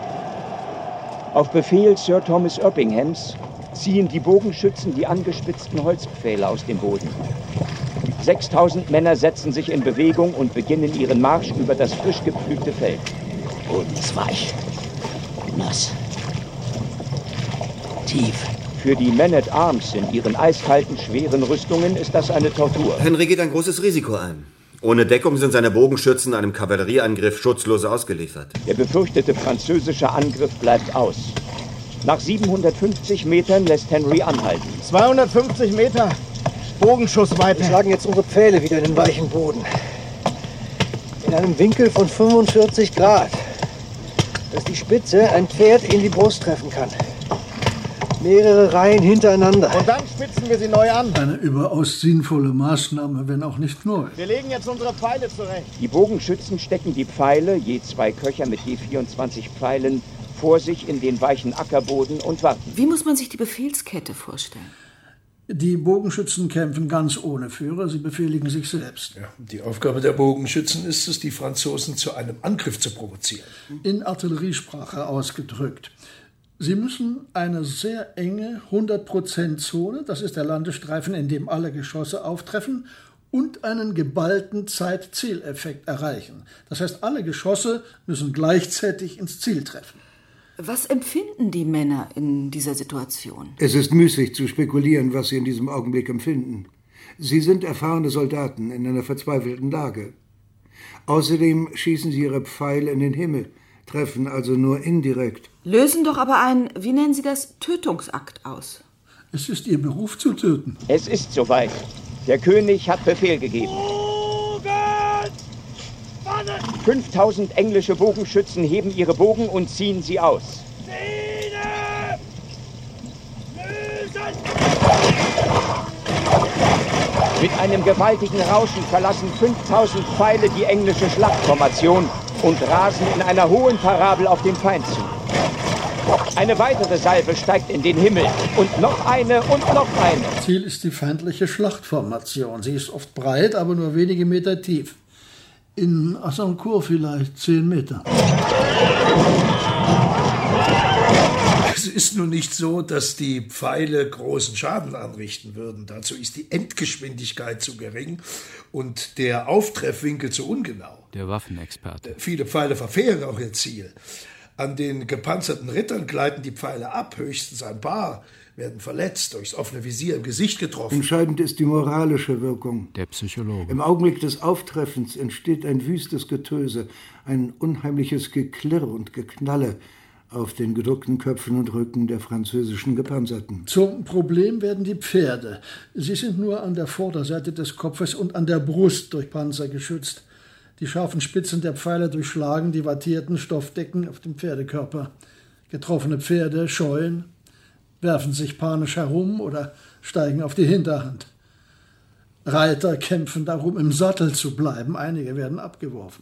Auf Befehl Sir Thomas Erpinghams ziehen die Bogenschützen die angespitzten Holzpfähle aus dem Boden. sechstausend Männer setzen sich in Bewegung und beginnen ihren Marsch über das frisch gepflügte Feld. Boden ist weich, nass, tief. Für die Men-at-Arms in ihren eiskalten, schweren Rüstungen ist das eine Tortur. Henry geht ein großes Risiko ein. Ohne Deckung sind seine Bogenschützen einem Kavallerieangriff schutzlos ausgeliefert. Der befürchtete französische Angriff bleibt aus. Nach siebenhundertfünfzig Metern lässt Henry anhalten. zweihundertfünfzig Meter Bogenschussweite. Wir schlagen jetzt unsere Pfähle wieder in den weichen Boden. In einem Winkel von fünfundvierzig Grad, dass die Spitze ein Pferd in die Brust treffen kann. Mehrere Reihen hintereinander. Und dann spitzen wir sie neu an. Eine überaus sinnvolle Maßnahme, wenn auch nicht neu. Wir legen jetzt unsere Pfeile zurecht. Die Bogenschützen stecken die Pfeile, je zwei Köcher mit je vierundzwanzig Pfeilen, vor sich in den weichen Ackerboden und warten. Wie muss man sich die Befehlskette vorstellen? Die Bogenschützen kämpfen ganz ohne Führer, sie befehligen sich selbst. Ja, die Aufgabe der Bogenschützen ist es, die Franzosen zu einem Angriff zu provozieren. In Artilleriesprache ausgedrückt. Sie müssen eine sehr enge hundert Prozent Zone, das ist der Landestreifen, in dem alle Geschosse auftreffen, und einen geballten Zeit-Ziel-Effekt erreichen. Das heißt, alle Geschosse müssen gleichzeitig ins Ziel treffen. Was empfinden die Männer in dieser Situation? Es ist müßig zu spekulieren, was sie in diesem Augenblick empfinden. Sie sind erfahrene Soldaten in einer verzweifelten Lage. Außerdem schießen sie ihre Pfeile in den Himmel, treffen also nur indirekt. Lösen doch aber einen, wie nennen Sie das, Tötungsakt aus. Es ist Ihr Beruf zu töten. Es ist soweit. Der König hat Befehl gegeben. fünftausend englische Bogenschützen heben ihre Bogen und ziehen sie aus. Mit einem gewaltigen Rauschen verlassen fünftausend Pfeile die englische Schlachtformation und rasen in einer hohen Parabel auf den Feind zu. Eine weitere Salve steigt in den Himmel und noch eine und noch eine. Ziel ist die feindliche Schlachtformation. Sie ist oft breit, aber nur wenige Meter tief. In Azincourt vielleicht zehn Meter. Es ist nun nicht so, dass die Pfeile großen Schaden anrichten würden. Dazu ist die Endgeschwindigkeit zu gering und der Auftreffwinkel zu ungenau. Der Waffenexperte. Viele Pfeile verfehlen auch ihr Ziel. An den gepanzerten Rittern gleiten die Pfeile ab, höchstens ein paar werden verletzt, durchs offene Visier im Gesicht getroffen. Entscheidend ist die moralische Wirkung. Der Psychologe. Im Augenblick des Auftreffens entsteht ein wüstes Getöse, ein unheimliches Geklirr und Geknalle auf den geduckten Köpfen und Rücken der französischen Gepanzerten. Zum Problem werden die Pferde. Sie sind nur an der Vorderseite des Kopfes und an der Brust durch Panzer geschützt. Die scharfen Spitzen der Pfeile durchschlagen die wattierten Stoffdecken auf dem Pferdekörper. Getroffene Pferde scheuen, werfen sich panisch herum oder steigen auf die Hinterhand. Reiter kämpfen darum, im Sattel zu bleiben. Einige werden abgeworfen.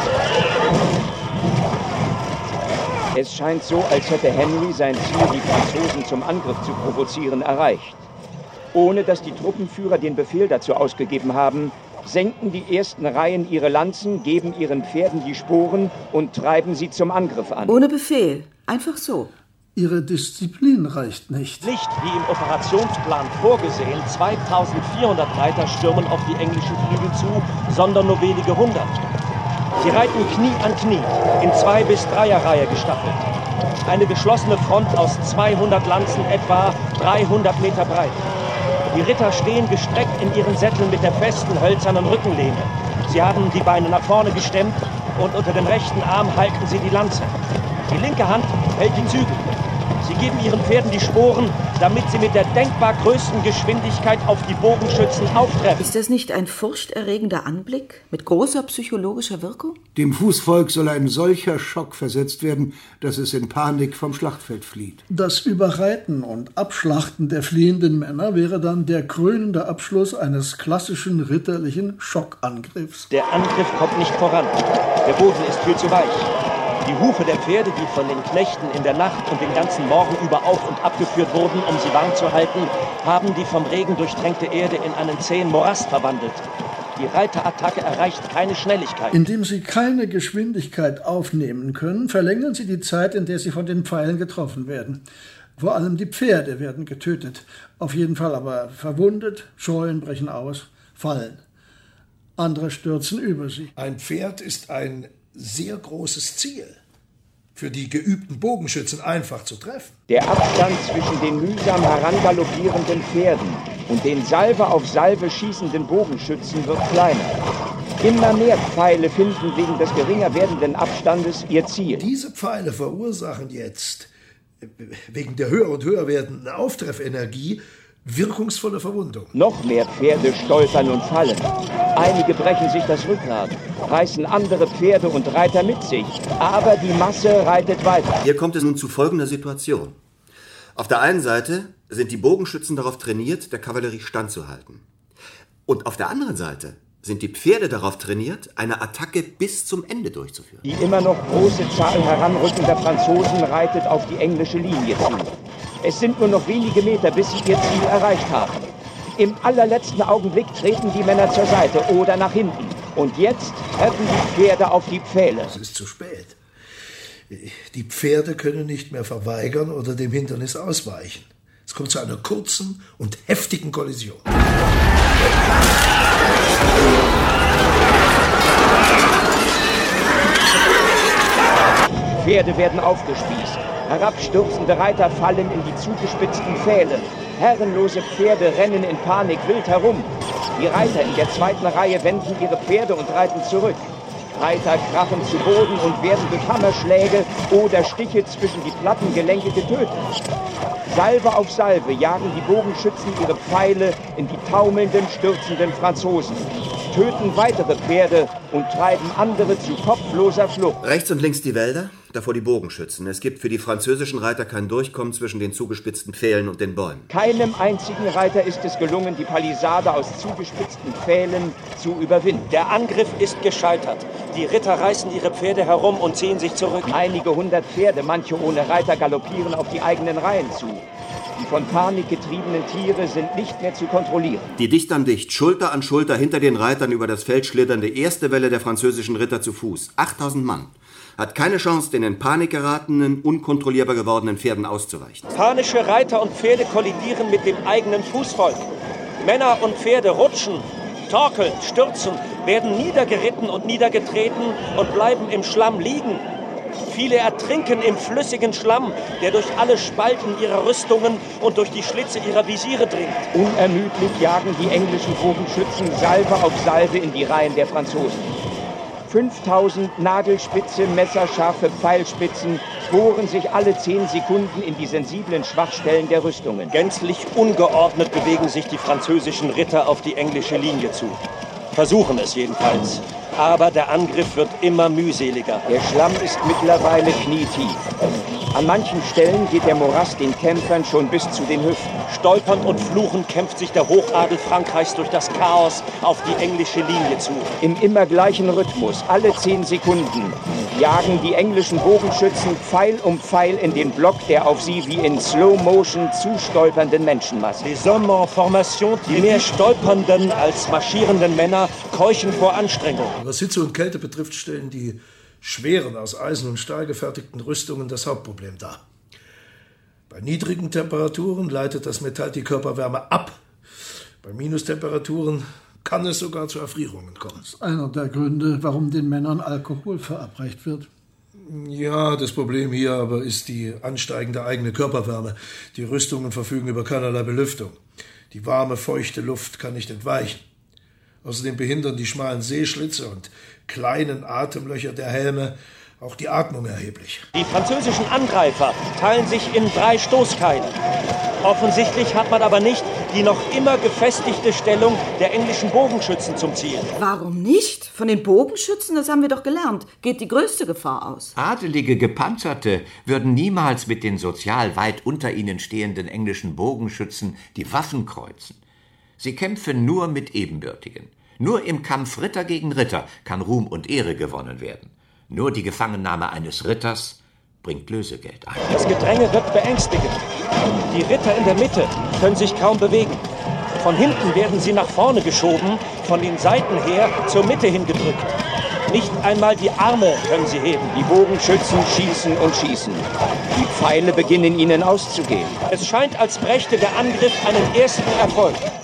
Es scheint so, als hätte Henry sein Ziel, die Franzosen zum Angriff zu provozieren, erreicht. Ohne dass die Truppenführer den Befehl dazu ausgegeben haben, senken die ersten Reihen ihre Lanzen, geben ihren Pferden die Sporen und treiben sie zum Angriff an. Ohne Befehl, einfach so. Ihre Disziplin reicht nicht. Nicht wie im Operationsplan vorgesehen, zweitausendvierhundert Reiter stürmen auf die englischen Flügel zu, sondern nur wenige hundert. Sie reiten Knie an Knie, in Zwei- bis Dreierreihe gestaffelt. Eine geschlossene Front aus zweihundert Lanzen, etwa dreihundert Meter breit. Die Ritter stehen gestreckt in ihren Sätteln mit der festen, hölzernen Rückenlehne. Sie haben die Beine nach vorne gestemmt und unter dem rechten Arm halten sie die Lanze. Die linke Hand hält die Zügel. Sie geben ihren Pferden die Sporen, damit sie mit der denkbar größten Geschwindigkeit auf die Bogenschützen auftreffen. Ist das nicht ein furchterregender Anblick mit großer psychologischer Wirkung? Dem Fußvolk soll ein solcher Schock versetzt werden, dass es in Panik vom Schlachtfeld flieht. Das Überreiten und Abschlachten der fliehenden Männer wäre dann der krönende Abschluss eines klassischen ritterlichen Schockangriffs. Der Angriff kommt nicht voran. Der Boden ist viel zu weich. Die Hufe der Pferde, die von den Knechten in der Nacht und den ganzen Morgen über auf- und abgeführt wurden, um sie warm zu halten, haben die vom Regen durchtränkte Erde in einen zähen Morast verwandelt. Die Reiterattacke erreicht keine Schnelligkeit. Indem sie keine Geschwindigkeit aufnehmen können, verlängern sie die Zeit, in der sie von den Pfeilen getroffen werden. Vor allem die Pferde werden getötet, auf jeden Fall aber verwundet, scheuen, brechen aus, fallen. Andere stürzen über sie. Ein Pferd ist ein sehr großes Ziel. Für die geübten Bogenschützen einfach zu treffen. Der Abstand zwischen den mühsam herangaloppierenden Pferden und den Salve auf Salve schießenden Bogenschützen wird kleiner. Immer mehr Pfeile finden wegen des geringer werdenden Abstandes ihr Ziel. Diese Pfeile verursachen jetzt, wegen der höher und höher werdenden Auftreffenergie, wirkungsvolle Verwundung. Noch mehr Pferde stolpern und fallen. Einige brechen sich das Rückgrat, reißen andere Pferde und Reiter mit sich. Aber die Masse reitet weiter. Hier kommt es nun zu folgender Situation. Auf der einen Seite sind die Bogenschützen darauf trainiert, der Kavallerie standzuhalten. Und auf der anderen Seite sind die Pferde darauf trainiert, eine Attacke bis zum Ende durchzuführen. Die immer noch große Zahl heranrückender Franzosen reitet auf die englische Linie zu. Es sind nur noch wenige Meter, bis sie ihr Ziel erreicht haben. Im allerletzten Augenblick treten die Männer zur Seite oder nach hinten. Und jetzt treffen die Pferde auf die Pfähle. Es ist zu spät. Die Pferde können nicht mehr verweigern oder dem Hindernis ausweichen. Es kommt zu einer kurzen und heftigen Kollision. Pferde werden aufgespießt. Herabstürzende Reiter fallen in die zugespitzten Pfähle. Herrenlose Pferde rennen in Panik wild herum. Die Reiter in der zweiten Reihe wenden ihre Pferde und reiten zurück. Reiter krachen zu Boden und werden durch Hammerschläge oder Stiche zwischen die Plattengelenke getötet. Salve auf Salve jagen die Bogenschützen ihre Pfeile in die taumelnden, stürzenden Franzosen, töten weitere Pferde und treiben andere zu kopfloser Flucht. Rechts und links die Wälder, davor die Bogenschützen. Es gibt für die französischen Reiter kein Durchkommen zwischen den zugespitzten Pfählen und den Bäumen. Keinem einzigen Reiter ist es gelungen, die Palisade aus zugespitzten Pfählen zu überwinden. Der Angriff ist gescheitert. Die Ritter reißen ihre Pferde herum und ziehen sich zurück. Einige hundert Pferde, manche ohne Reiter, galoppieren auf die eigenen Reihen zu. Die von Panik getriebenen Tiere sind nicht mehr zu kontrollieren. Die dicht an dicht, Schulter an Schulter hinter den Reitern über das Feld schlitternde erste Welle der französischen Ritter zu Fuß. achttausend Mann. Hat keine Chance, den in Panik geratenen, unkontrollierbar gewordenen Pferden auszuweichen. Panische Reiter und Pferde kollidieren mit dem eigenen Fußvolk. Männer und Pferde rutschen, torkeln, stürzen, werden niedergeritten und niedergetreten und bleiben im Schlamm liegen. Viele ertrinken im flüssigen Schlamm, der durch alle Spalten ihrer Rüstungen und durch die Schlitze ihrer Visiere dringt. Unermüdlich jagen die englischen Bogenschützen Salve auf Salve in die Reihen der Franzosen. fünftausend nagelspitze, messerscharfe Pfeilspitzen bohren sich alle zehn Sekunden in die sensiblen Schwachstellen der Rüstungen. Gänzlich ungeordnet bewegen sich die französischen Ritter auf die englische Linie zu. Versuchen es jedenfalls. Aber der Angriff wird immer mühseliger. Der Schlamm ist mittlerweile knietief. An manchen Stellen geht der Morast den Kämpfern schon bis zu den Hüften. Stolpernd und fluchend kämpft sich der Hochadel Frankreichs durch das Chaos auf die englische Linie zu. Im immer gleichen Rhythmus, alle zehn Sekunden, jagen die englischen Bogenschützen Pfeil um Pfeil in den Block der auf sie wie in Slow Motion zustolpernden Menschenmassen. Les hommes en formation, die mehr stolpernden als marschierenden Männer, keuchen vor Anstrengung. Was Hitze und Kälte betrifft, stellen die schweren, aus Eisen und Stahl gefertigten Rüstungen das Hauptproblem dar. Bei niedrigen Temperaturen leitet das Metall die Körperwärme ab. Bei Minustemperaturen kann es sogar zu Erfrierungen kommen. Das ist einer der Gründe, warum den Männern Alkohol verabreicht wird. Ja, das Problem hier aber ist die ansteigende eigene Körperwärme. Die Rüstungen verfügen über keinerlei Belüftung. Die warme, feuchte Luft kann nicht entweichen. Außerdem behindern die schmalen Seeschlitze und kleinen Atemlöcher der Helme auch die Atmung erheblich. Die französischen Angreifer teilen sich in drei Stoßkeile. Offensichtlich hat man aber nicht die noch immer gefestigte Stellung der englischen Bogenschützen zum Ziel. Warum nicht? Von den Bogenschützen, das haben wir doch gelernt, geht die größte Gefahr aus. Adelige Gepanzerte würden niemals mit den sozial weit unter ihnen stehenden englischen Bogenschützen die Waffen kreuzen. Sie kämpfen nur mit Ebenbürtigen. Nur im Kampf Ritter gegen Ritter kann Ruhm und Ehre gewonnen werden. Nur die Gefangennahme eines Ritters bringt Lösegeld ein. Das Gedränge wird beängstigend. Die Ritter in der Mitte können sich kaum bewegen. Von hinten werden sie nach vorne geschoben, von den Seiten her zur Mitte hingedrückt. Nicht einmal die Arme können sie heben. Die Bogenschützen schießen und schießen. Die Pfeile beginnen ihnen auszugehen. Es scheint, als brächte der Angriff einen ersten Erfolg.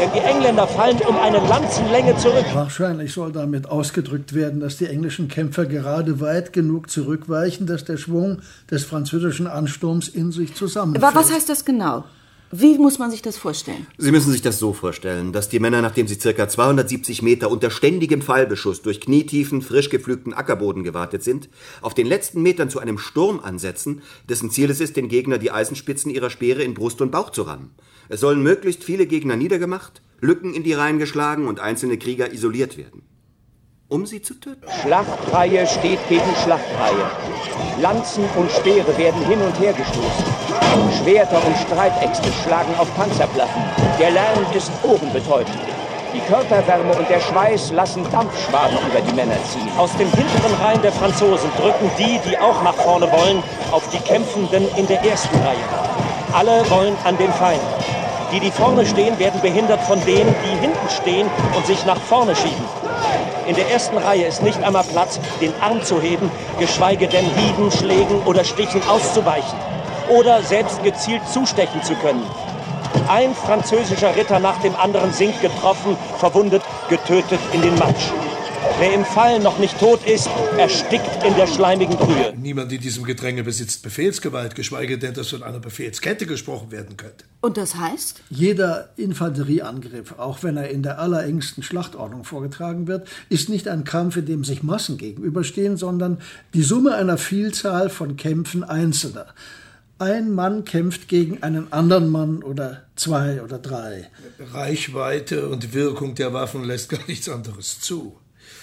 denn die Engländer fallen um eine Lanzenlänge zurück. Wahrscheinlich soll damit ausgedrückt werden, dass die englischen Kämpfer gerade weit genug zurückweichen, dass der Schwung des französischen Ansturms in sich zusammenfällt. Aber was heißt das genau? Wie muss man sich das vorstellen? Sie müssen sich das so vorstellen, dass die Männer, nachdem sie ca. zweihundertsiebzig Meter unter ständigem Pfeilbeschuss durch knietiefen, frisch gepflügten Ackerboden gewartet sind, auf den letzten Metern zu einem Sturm ansetzen, dessen Ziel es ist, den Gegner die Eisenspitzen ihrer Speere in Brust und Bauch zu rammen. Es sollen möglichst viele Gegner niedergemacht, Lücken in die Reihen geschlagen und einzelne Krieger isoliert werden. Um sie zu töten. Schlachtreihe steht gegen Schlachtreihe. Lanzen und Speere werden hin und her gestoßen. Schwerter und Streitäxte schlagen auf Panzerplatten. Der Lärm ist ohrenbetäubend. Die Körperwärme und der Schweiß lassen Dampfschwaden über die Männer ziehen. Aus den hinteren Reihen der Franzosen drücken die, die auch nach vorne wollen, auf die Kämpfenden in der ersten Reihe. Alle wollen an den Feind. Die, die vorne stehen, werden behindert von denen, die hinten stehen und sich nach vorne schieben. In der ersten Reihe ist nicht einmal Platz, den Arm zu heben, geschweige denn Hieben, Schlägen oder Stichen auszuweichen. Oder selbst gezielt zustechen zu können. Ein französischer Ritter nach dem anderen sinkt getroffen, verwundet, getötet in den Matsch. Wer im Fallen noch nicht tot ist, erstickt in der schleimigen Brühe. Niemand in diesem Gedränge besitzt Befehlsgewalt, geschweige denn, dass von einer Befehlskette gesprochen werden könnte. Und das heißt? Jeder Infanterieangriff, auch wenn er in der allerengsten Schlachtordnung vorgetragen wird, ist nicht ein Kampf, in dem sich Massen gegenüberstehen, sondern die Summe einer Vielzahl von Kämpfen Einzelner. Ein Mann kämpft gegen einen anderen Mann oder zwei oder drei. Reichweite und Wirkung der Waffen lässt gar nichts anderes zu.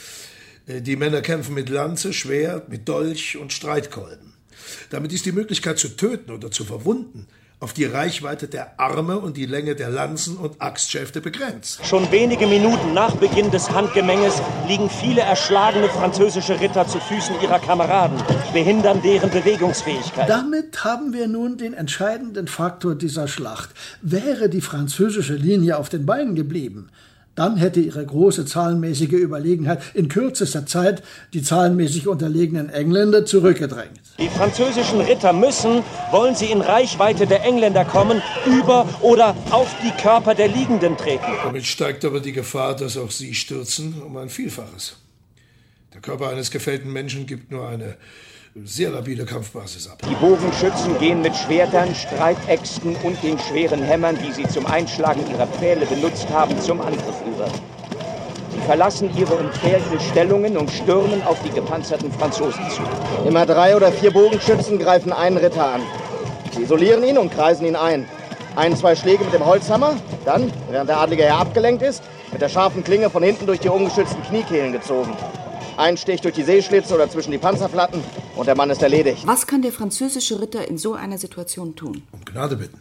Die Männer kämpfen mit Lanze, Schwert, mit Dolch und Streitkolben. Damit ist die Möglichkeit zu töten oder zu verwunden auf die Reichweite der Arme und die Länge der Lanzen und Axtschäfte begrenzt. Schon wenige Minuten nach Beginn des Handgemenges liegen viele erschlagene französische Ritter zu Füßen ihrer Kameraden, behindern deren Bewegungsfähigkeit. Damit haben wir nun den entscheidenden Faktor dieser Schlacht. Wäre die französische Linie auf den Beinen geblieben, dann hätte ihre große zahlenmäßige Überlegenheit in kürzester Zeit die zahlenmäßig unterlegenen Engländer zurückgedrängt. Die französischen Ritter müssen, wollen sie in Reichweite der Engländer kommen, über oder auf die Körper der Liegenden treten. Damit steigt aber die Gefahr, dass auch sie stürzen, um ein Vielfaches. Der Körper eines gefällten Menschen gibt nur eine sehr labile Kampfbasis ab. Die Bogenschützen gehen mit Schwertern, Streitäxten und den schweren Hämmern, die sie zum Einschlagen ihrer Pfähle benutzt haben, zum Angriff über. Sie verlassen ihre umquerten Stellungen und stürmen auf die gepanzerten Franzosen zu. Immer drei oder vier Bogenschützen greifen einen Ritter an. Sie isolieren ihn und kreisen ihn ein. Ein, zwei Schläge mit dem Holzhammer, dann, während der adlige Herr abgelenkt ist, mit der scharfen Klinge von hinten durch die ungeschützten Kniekehlen gezogen. Ein Stich durch die Seeschlitze oder zwischen die Panzerplatten und der Mann ist erledigt. Was kann der französische Ritter in so einer Situation tun? Um Gnade bitten,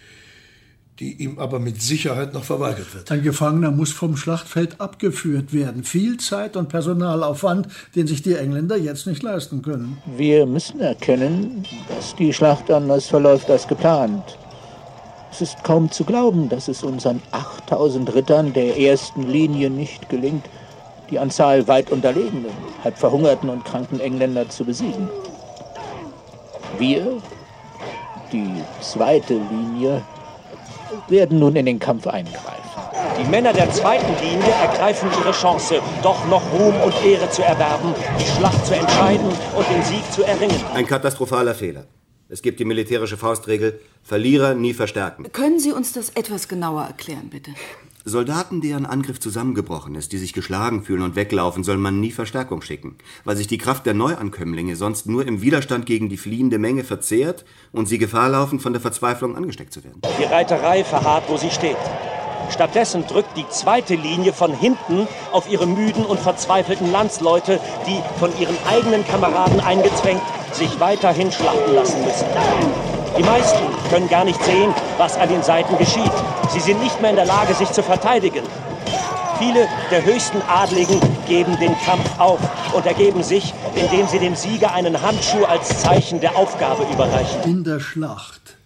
die ihm aber mit Sicherheit noch verweigert wird. Ein Gefangener muss vom Schlachtfeld abgeführt werden. Viel Zeit und Personalaufwand, den sich die Engländer jetzt nicht leisten können. Wir müssen erkennen, dass die Schlacht anders verläuft als geplant. Es ist kaum zu glauben, dass es unseren achttausend Rittern der ersten Linie nicht gelingt, die Anzahl weit unterlegenen, halb verhungerten und kranken Engländer zu besiegen. Wir, die zweite Linie, werden nun in den Kampf eingreifen. Die Männer der zweiten Linie ergreifen ihre Chance, doch noch Ruhm und Ehre zu erwerben, die Schlacht zu entscheiden und den Sieg zu erringen. Ein katastrophaler Fehler. Es gibt die militärische Faustregel, Verlierer nie verstärken. Können Sie uns das etwas genauer erklären, bitte? Soldaten, deren Angriff zusammengebrochen ist, die sich geschlagen fühlen und weglaufen, soll man nie Verstärkung schicken, weil sich die Kraft der Neuankömmlinge sonst nur im Widerstand gegen die fliehende Menge verzehrt und sie Gefahr laufen, von der Verzweiflung angesteckt zu werden. Die Reiterei verharrt, wo sie steht. Stattdessen drückt die zweite Linie von hinten auf ihre müden und verzweifelten Landsleute, die von ihren eigenen Kameraden eingezwängt sich weiterhin schlachten lassen müssen. Die meisten können gar nicht sehen, was an den Seiten geschieht. Sie sind nicht mehr in der Lage, sich zu verteidigen. Viele der höchsten Adligen geben den Kampf auf und ergeben sich, indem sie dem Sieger einen Handschuh als Zeichen der Aufgabe überreichen. In der Schlacht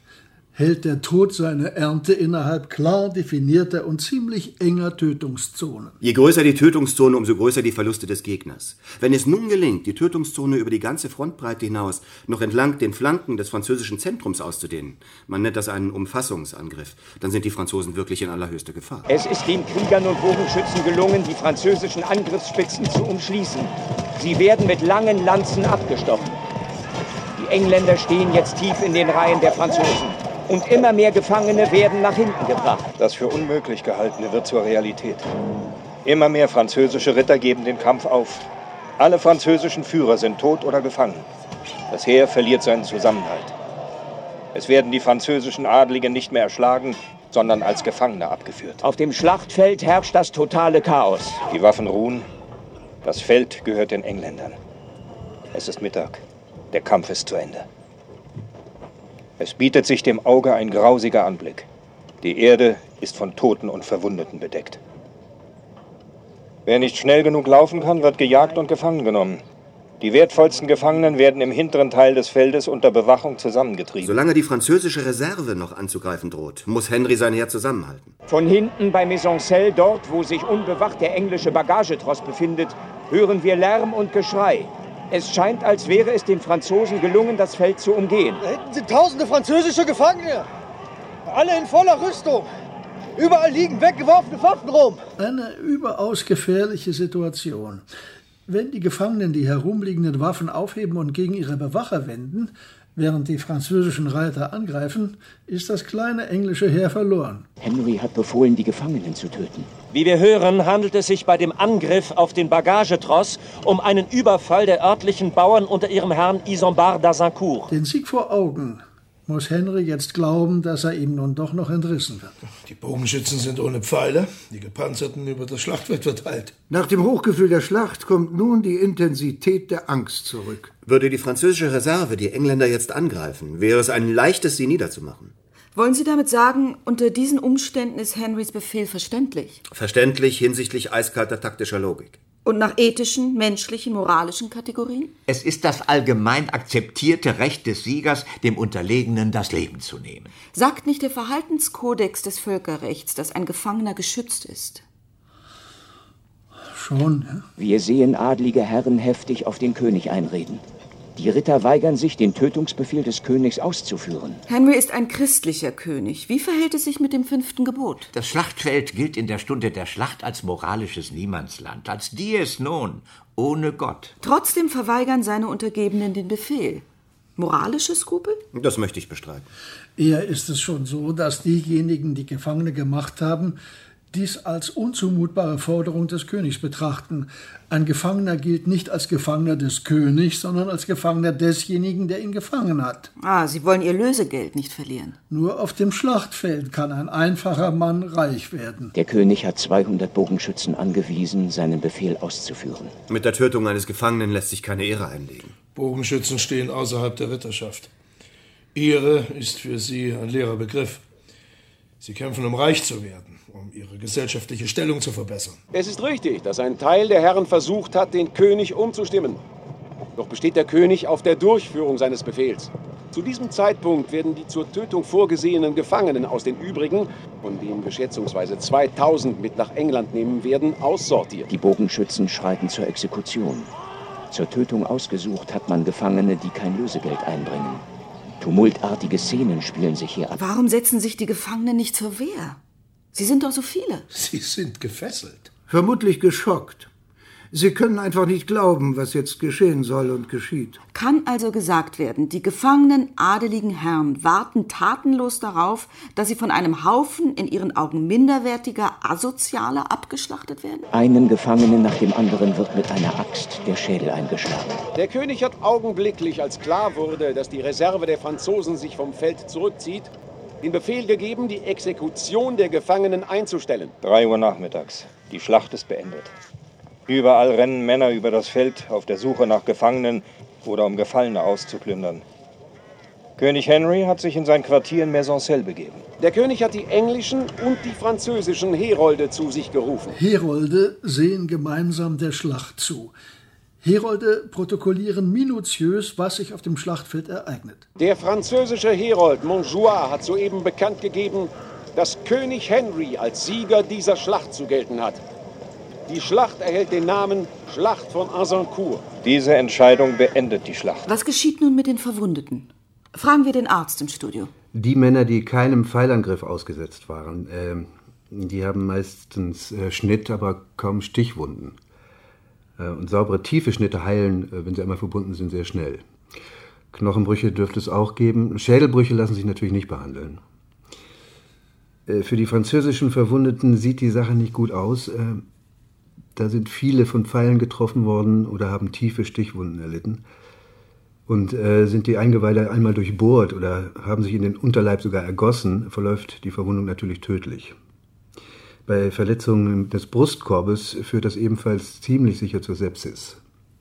hält der Tod seine Ernte innerhalb klar definierter und ziemlich enger Tötungszonen. Je größer die Tötungszone, umso größer die Verluste des Gegners. Wenn es nun gelingt, die Tötungszone über die ganze Frontbreite hinaus noch entlang den Flanken des französischen Zentrums auszudehnen, man nennt das einen Umfassungsangriff, dann sind die Franzosen wirklich in allerhöchster Gefahr. Es ist den Kriegern und Bogenschützen gelungen, die französischen Angriffsspitzen zu umschließen. Sie werden mit langen Lanzen abgestochen. Die Engländer stehen jetzt tief in den Reihen der Franzosen. Und immer mehr Gefangene werden nach hinten gebracht. Das für unmöglich Gehaltene wird zur Realität. Immer mehr französische Ritter geben den Kampf auf. Alle französischen Führer sind tot oder gefangen. Das Heer verliert seinen Zusammenhalt. Es werden die französischen Adligen nicht mehr erschlagen, sondern als Gefangene abgeführt. Auf dem Schlachtfeld herrscht das totale Chaos. Die Waffen ruhen. Das Feld gehört den Engländern. Es ist Mittag. Der Kampf ist zu Ende. Es bietet sich dem Auge ein grausiger Anblick. Die Erde ist von Toten und Verwundeten bedeckt. Wer nicht schnell genug laufen kann, wird gejagt und gefangen genommen. Die wertvollsten Gefangenen werden im hinteren Teil des Feldes unter Bewachung zusammengetrieben. Solange die französische Reserve noch anzugreifen droht, muss Henry sein Heer zusammenhalten. Von hinten bei Maisoncelles, dort, wo sich unbewacht der englische Bagagetross befindet, hören wir Lärm und Geschrei. Es scheint, als wäre es den Franzosen gelungen, das Feld zu umgehen. Da hinten sind tausende französische Gefangene. Alle in voller Rüstung. Überall liegen weggeworfene Waffen rum. Eine überaus gefährliche Situation. Wenn die Gefangenen die herumliegenden Waffen aufheben und gegen ihre Bewacher wenden, während die französischen Reiter angreifen, ist das kleine englische Heer verloren. Henry hat befohlen, die Gefangenen zu töten. Wie wir hören, handelt es sich bei dem Angriff auf den Bagagetross um einen Überfall der örtlichen Bauern unter ihrem Herrn Isambard d'Azincourt. Den Sieg vor Augen muss Henry jetzt glauben, dass er ihm nun doch noch entrissen wird. Die Bogenschützen sind ohne Pfeile, die Gepanzerten über das Schlachtfeld verteilt. Nach dem Hochgefühl der Schlacht kommt nun die Intensität der Angst zurück. Würde die französische Reserve die Engländer jetzt angreifen, wäre es ein leichtes, sie niederzumachen. Wollen Sie damit sagen, unter diesen Umständen ist Henrys Befehl verständlich? Verständlich hinsichtlich eiskalter taktischer Logik. Und nach ethischen, menschlichen, moralischen Kategorien? Es ist das allgemein akzeptierte Recht des Siegers, dem Unterlegenen das Leben zu nehmen. Sagt nicht der Verhaltenskodex des Völkerrechts, dass ein Gefangener geschützt ist? Schon, ja. Wir sehen adlige Herren heftig auf den König einreden. Die Ritter weigern sich, den Tötungsbefehl des Königs auszuführen. Henry ist ein christlicher König. Wie verhält es sich mit dem fünften Gebot? Das Schlachtfeld gilt in der Stunde der Schlacht als moralisches Niemandsland, als dies non, ohne Gott. Trotzdem verweigern seine Untergebenen den Befehl. Moralische Skrupel? Das möchte ich bestreiten. Eher ist es schon so, dass diejenigen, die Gefangene gemacht haben, dies als unzumutbare Forderung des Königs betrachten. Ein Gefangener gilt nicht als Gefangener des Königs, sondern als Gefangener desjenigen, der ihn gefangen hat. Ah, Sie wollen Ihr Lösegeld nicht verlieren. Nur auf dem Schlachtfeld kann ein einfacher Mann reich werden. Der König hat zweihundert Bogenschützen angewiesen, seinen Befehl auszuführen. Mit der Tötung eines Gefangenen lässt sich keine Ehre einlegen. Bogenschützen stehen außerhalb der Ritterschaft. Ehre ist für sie ein leerer Begriff. Sie kämpfen, um reich zu werden, um ihre gesellschaftliche Stellung zu verbessern. Es ist richtig, dass ein Teil der Herren versucht hat, den König umzustimmen. Doch besteht der König auf der Durchführung seines Befehls. Zu diesem Zeitpunkt werden die zur Tötung vorgesehenen Gefangenen aus den übrigen, von denen wir schätzungsweise zweitausend mit nach England nehmen werden, aussortiert. Die Bogenschützen schreiten zur Exekution. Zur Tötung ausgesucht hat man Gefangene, die kein Lösegeld einbringen. Tumultartige Szenen spielen sich hier ab. Warum setzen sich die Gefangenen nicht zur Wehr? Sie sind doch so viele. Sie sind gefesselt. Vermutlich geschockt. Sie können einfach nicht glauben, was jetzt geschehen soll und geschieht. Kann also gesagt werden, die gefangenen adeligen Herren warten tatenlos darauf, dass sie von einem Haufen in ihren Augen minderwertiger Asozialer abgeschlachtet werden? Einen Gefangenen nach dem anderen wird mit einer Axt der Schädel eingeschlagen. Der König hat augenblicklich, als klar wurde, dass die Reserve der Franzosen sich vom Feld zurückzieht, den Befehl gegeben, die Exekution der Gefangenen einzustellen. Drei Uhr nachmittags. Die Schlacht ist beendet. Überall rennen Männer über das Feld auf der Suche nach Gefangenen oder um Gefallene auszuplündern. König Henry hat sich in sein Quartier in Maisoncelles begeben. Der König hat die englischen und die französischen Herolde zu sich gerufen. Herolde sehen gemeinsam der Schlacht zu. Herolde protokollieren minutiös, was sich auf dem Schlachtfeld ereignet. Der französische Herold Montjoie hat soeben bekannt gegeben, dass König Henry als Sieger dieser Schlacht zu gelten hat. Die Schlacht erhält den Namen Schlacht von Azincourt. Diese Entscheidung beendet die Schlacht. Was geschieht nun mit den Verwundeten? Fragen wir den Arzt im Studio. Die Männer, die keinem Pfeilangriff ausgesetzt waren, äh, die haben meistens äh, Schnitt, aber kaum Stichwunden. Äh, und saubere, tiefe Schnitte heilen, äh, wenn sie einmal verbunden sind, sehr schnell. Knochenbrüche dürfte es auch geben. Schädelbrüche lassen sich natürlich nicht behandeln. Äh, für die französischen Verwundeten sieht die Sache nicht gut aus. Äh, da sind viele von Pfeilen getroffen worden oder haben tiefe Stichwunden erlitten. Und äh, sind die Eingeweide einmal durchbohrt oder haben sich in den Unterleib sogar ergossen, verläuft die Verwundung natürlich tödlich. Bei Verletzungen des Brustkorbes führt das ebenfalls ziemlich sicher zur Sepsis.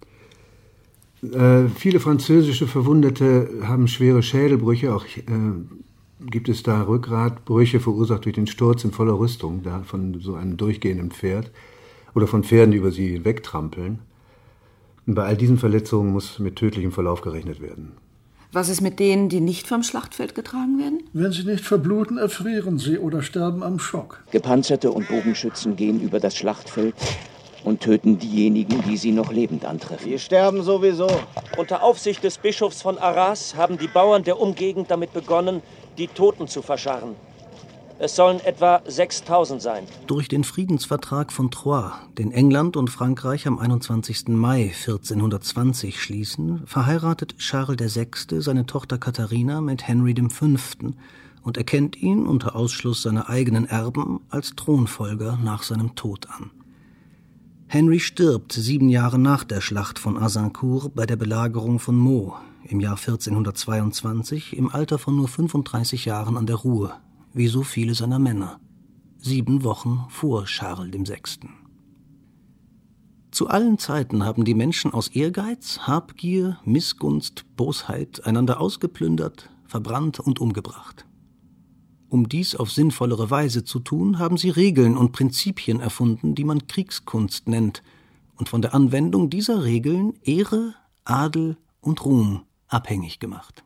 Äh, viele französische Verwundete haben schwere Schädelbrüche, auch äh, gibt es da Rückgratbrüche verursacht durch den Sturz in voller Rüstung, da von so einem durchgehenden Pferd oder von Pferden, die über sie wegtrampeln. Und bei all diesen Verletzungen muss mit tödlichem Verlauf gerechnet werden. Was ist mit denen, die nicht vom Schlachtfeld getragen werden? Wenn sie nicht verbluten, erfrieren sie oder sterben am Schock. Gepanzerte und Bogenschützen gehen über das Schlachtfeld und töten diejenigen, die sie noch lebend antreffen. Die sterben sowieso. Unter Aufsicht des Bischofs von Arras haben die Bauern der Umgegend damit begonnen, die Toten zu verscharren. Es sollen etwa sechstausend sein. Durch den Friedensvertrag von Troyes, den England und Frankreich am einundzwanzigsten Mai vierzehnhundertzwanzig schließen, verheiratet Charles der Sechste seine Tochter Katharina mit Henry dem Fünften und erkennt ihn unter Ausschluss seiner eigenen Erben als Thronfolger nach seinem Tod an. Henry stirbt sieben Jahre nach der Schlacht von Azincourt bei der Belagerung von Meaux im Jahr vierzehnhundertzweiundzwanzig im Alter von nur fünfunddreißig Jahren an der Ruhr, wie so viele seiner Männer, sieben Wochen vor Charles dem Sechsten. Zu allen Zeiten haben die Menschen aus Ehrgeiz, Habgier, Missgunst, Bosheit einander ausgeplündert, verbrannt und umgebracht. Um dies auf sinnvollere Weise zu tun, haben sie Regeln und Prinzipien erfunden, die man Kriegskunst nennt, und von der Anwendung dieser Regeln Ehre, Adel und Ruhm abhängig gemacht.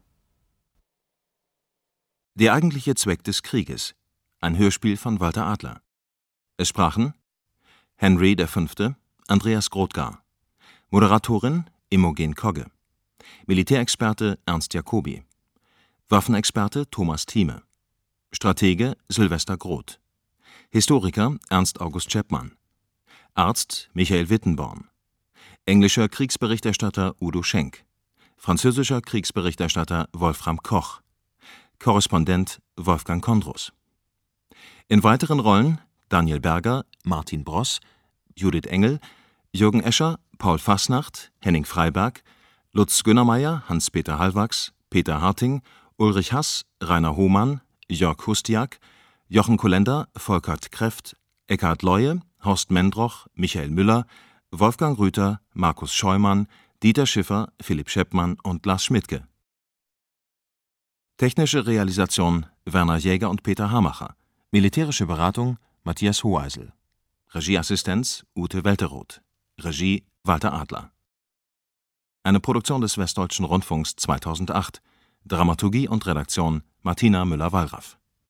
Der eigentliche Zweck des Krieges. Ein Hörspiel von Walter Adler. Es sprachen Henry der Fünfte, Andreas Grothgar. Moderatorin Imogen Kogge. Militärexperte Ernst Jacobi. Waffenexperte Thomas Thieme. Stratege Sylvester Groth. Historiker Ernst August Chapman. Arzt Michael Wittenborn. Englischer Kriegsberichterstatter Udo Schenk. Französischer Kriegsberichterstatter Wolfram Koch. Korrespondent Wolfgang Kondrus. In weiteren Rollen Daniel Berger, Martin Bross, Judith Engel, Jürgen Escher, Paul Fasnacht, Henning Freiberg, Lutz Gönnermeier, Hans-Peter Hallwachs, Peter Harting, Ulrich Hass, Rainer Hohmann, Jörg Hustiak, Jochen Kolender, Volkert Kreft, Eckhard Leue, Horst Mendroch, Michael Müller, Wolfgang Rüther, Markus Scheumann, Dieter Schiffer, Philipp Scheppmann und Lars Schmidtke. Technische Realisation Werner Jäger und Peter Hamacher. Militärische Beratung Matthias Hoheisel. Regieassistenz Ute Welteroth. Regie Walter Adler. Eine Produktion des Westdeutschen Rundfunks zweitausendacht. Dramaturgie und Redaktion Martina Müller-Wallraff.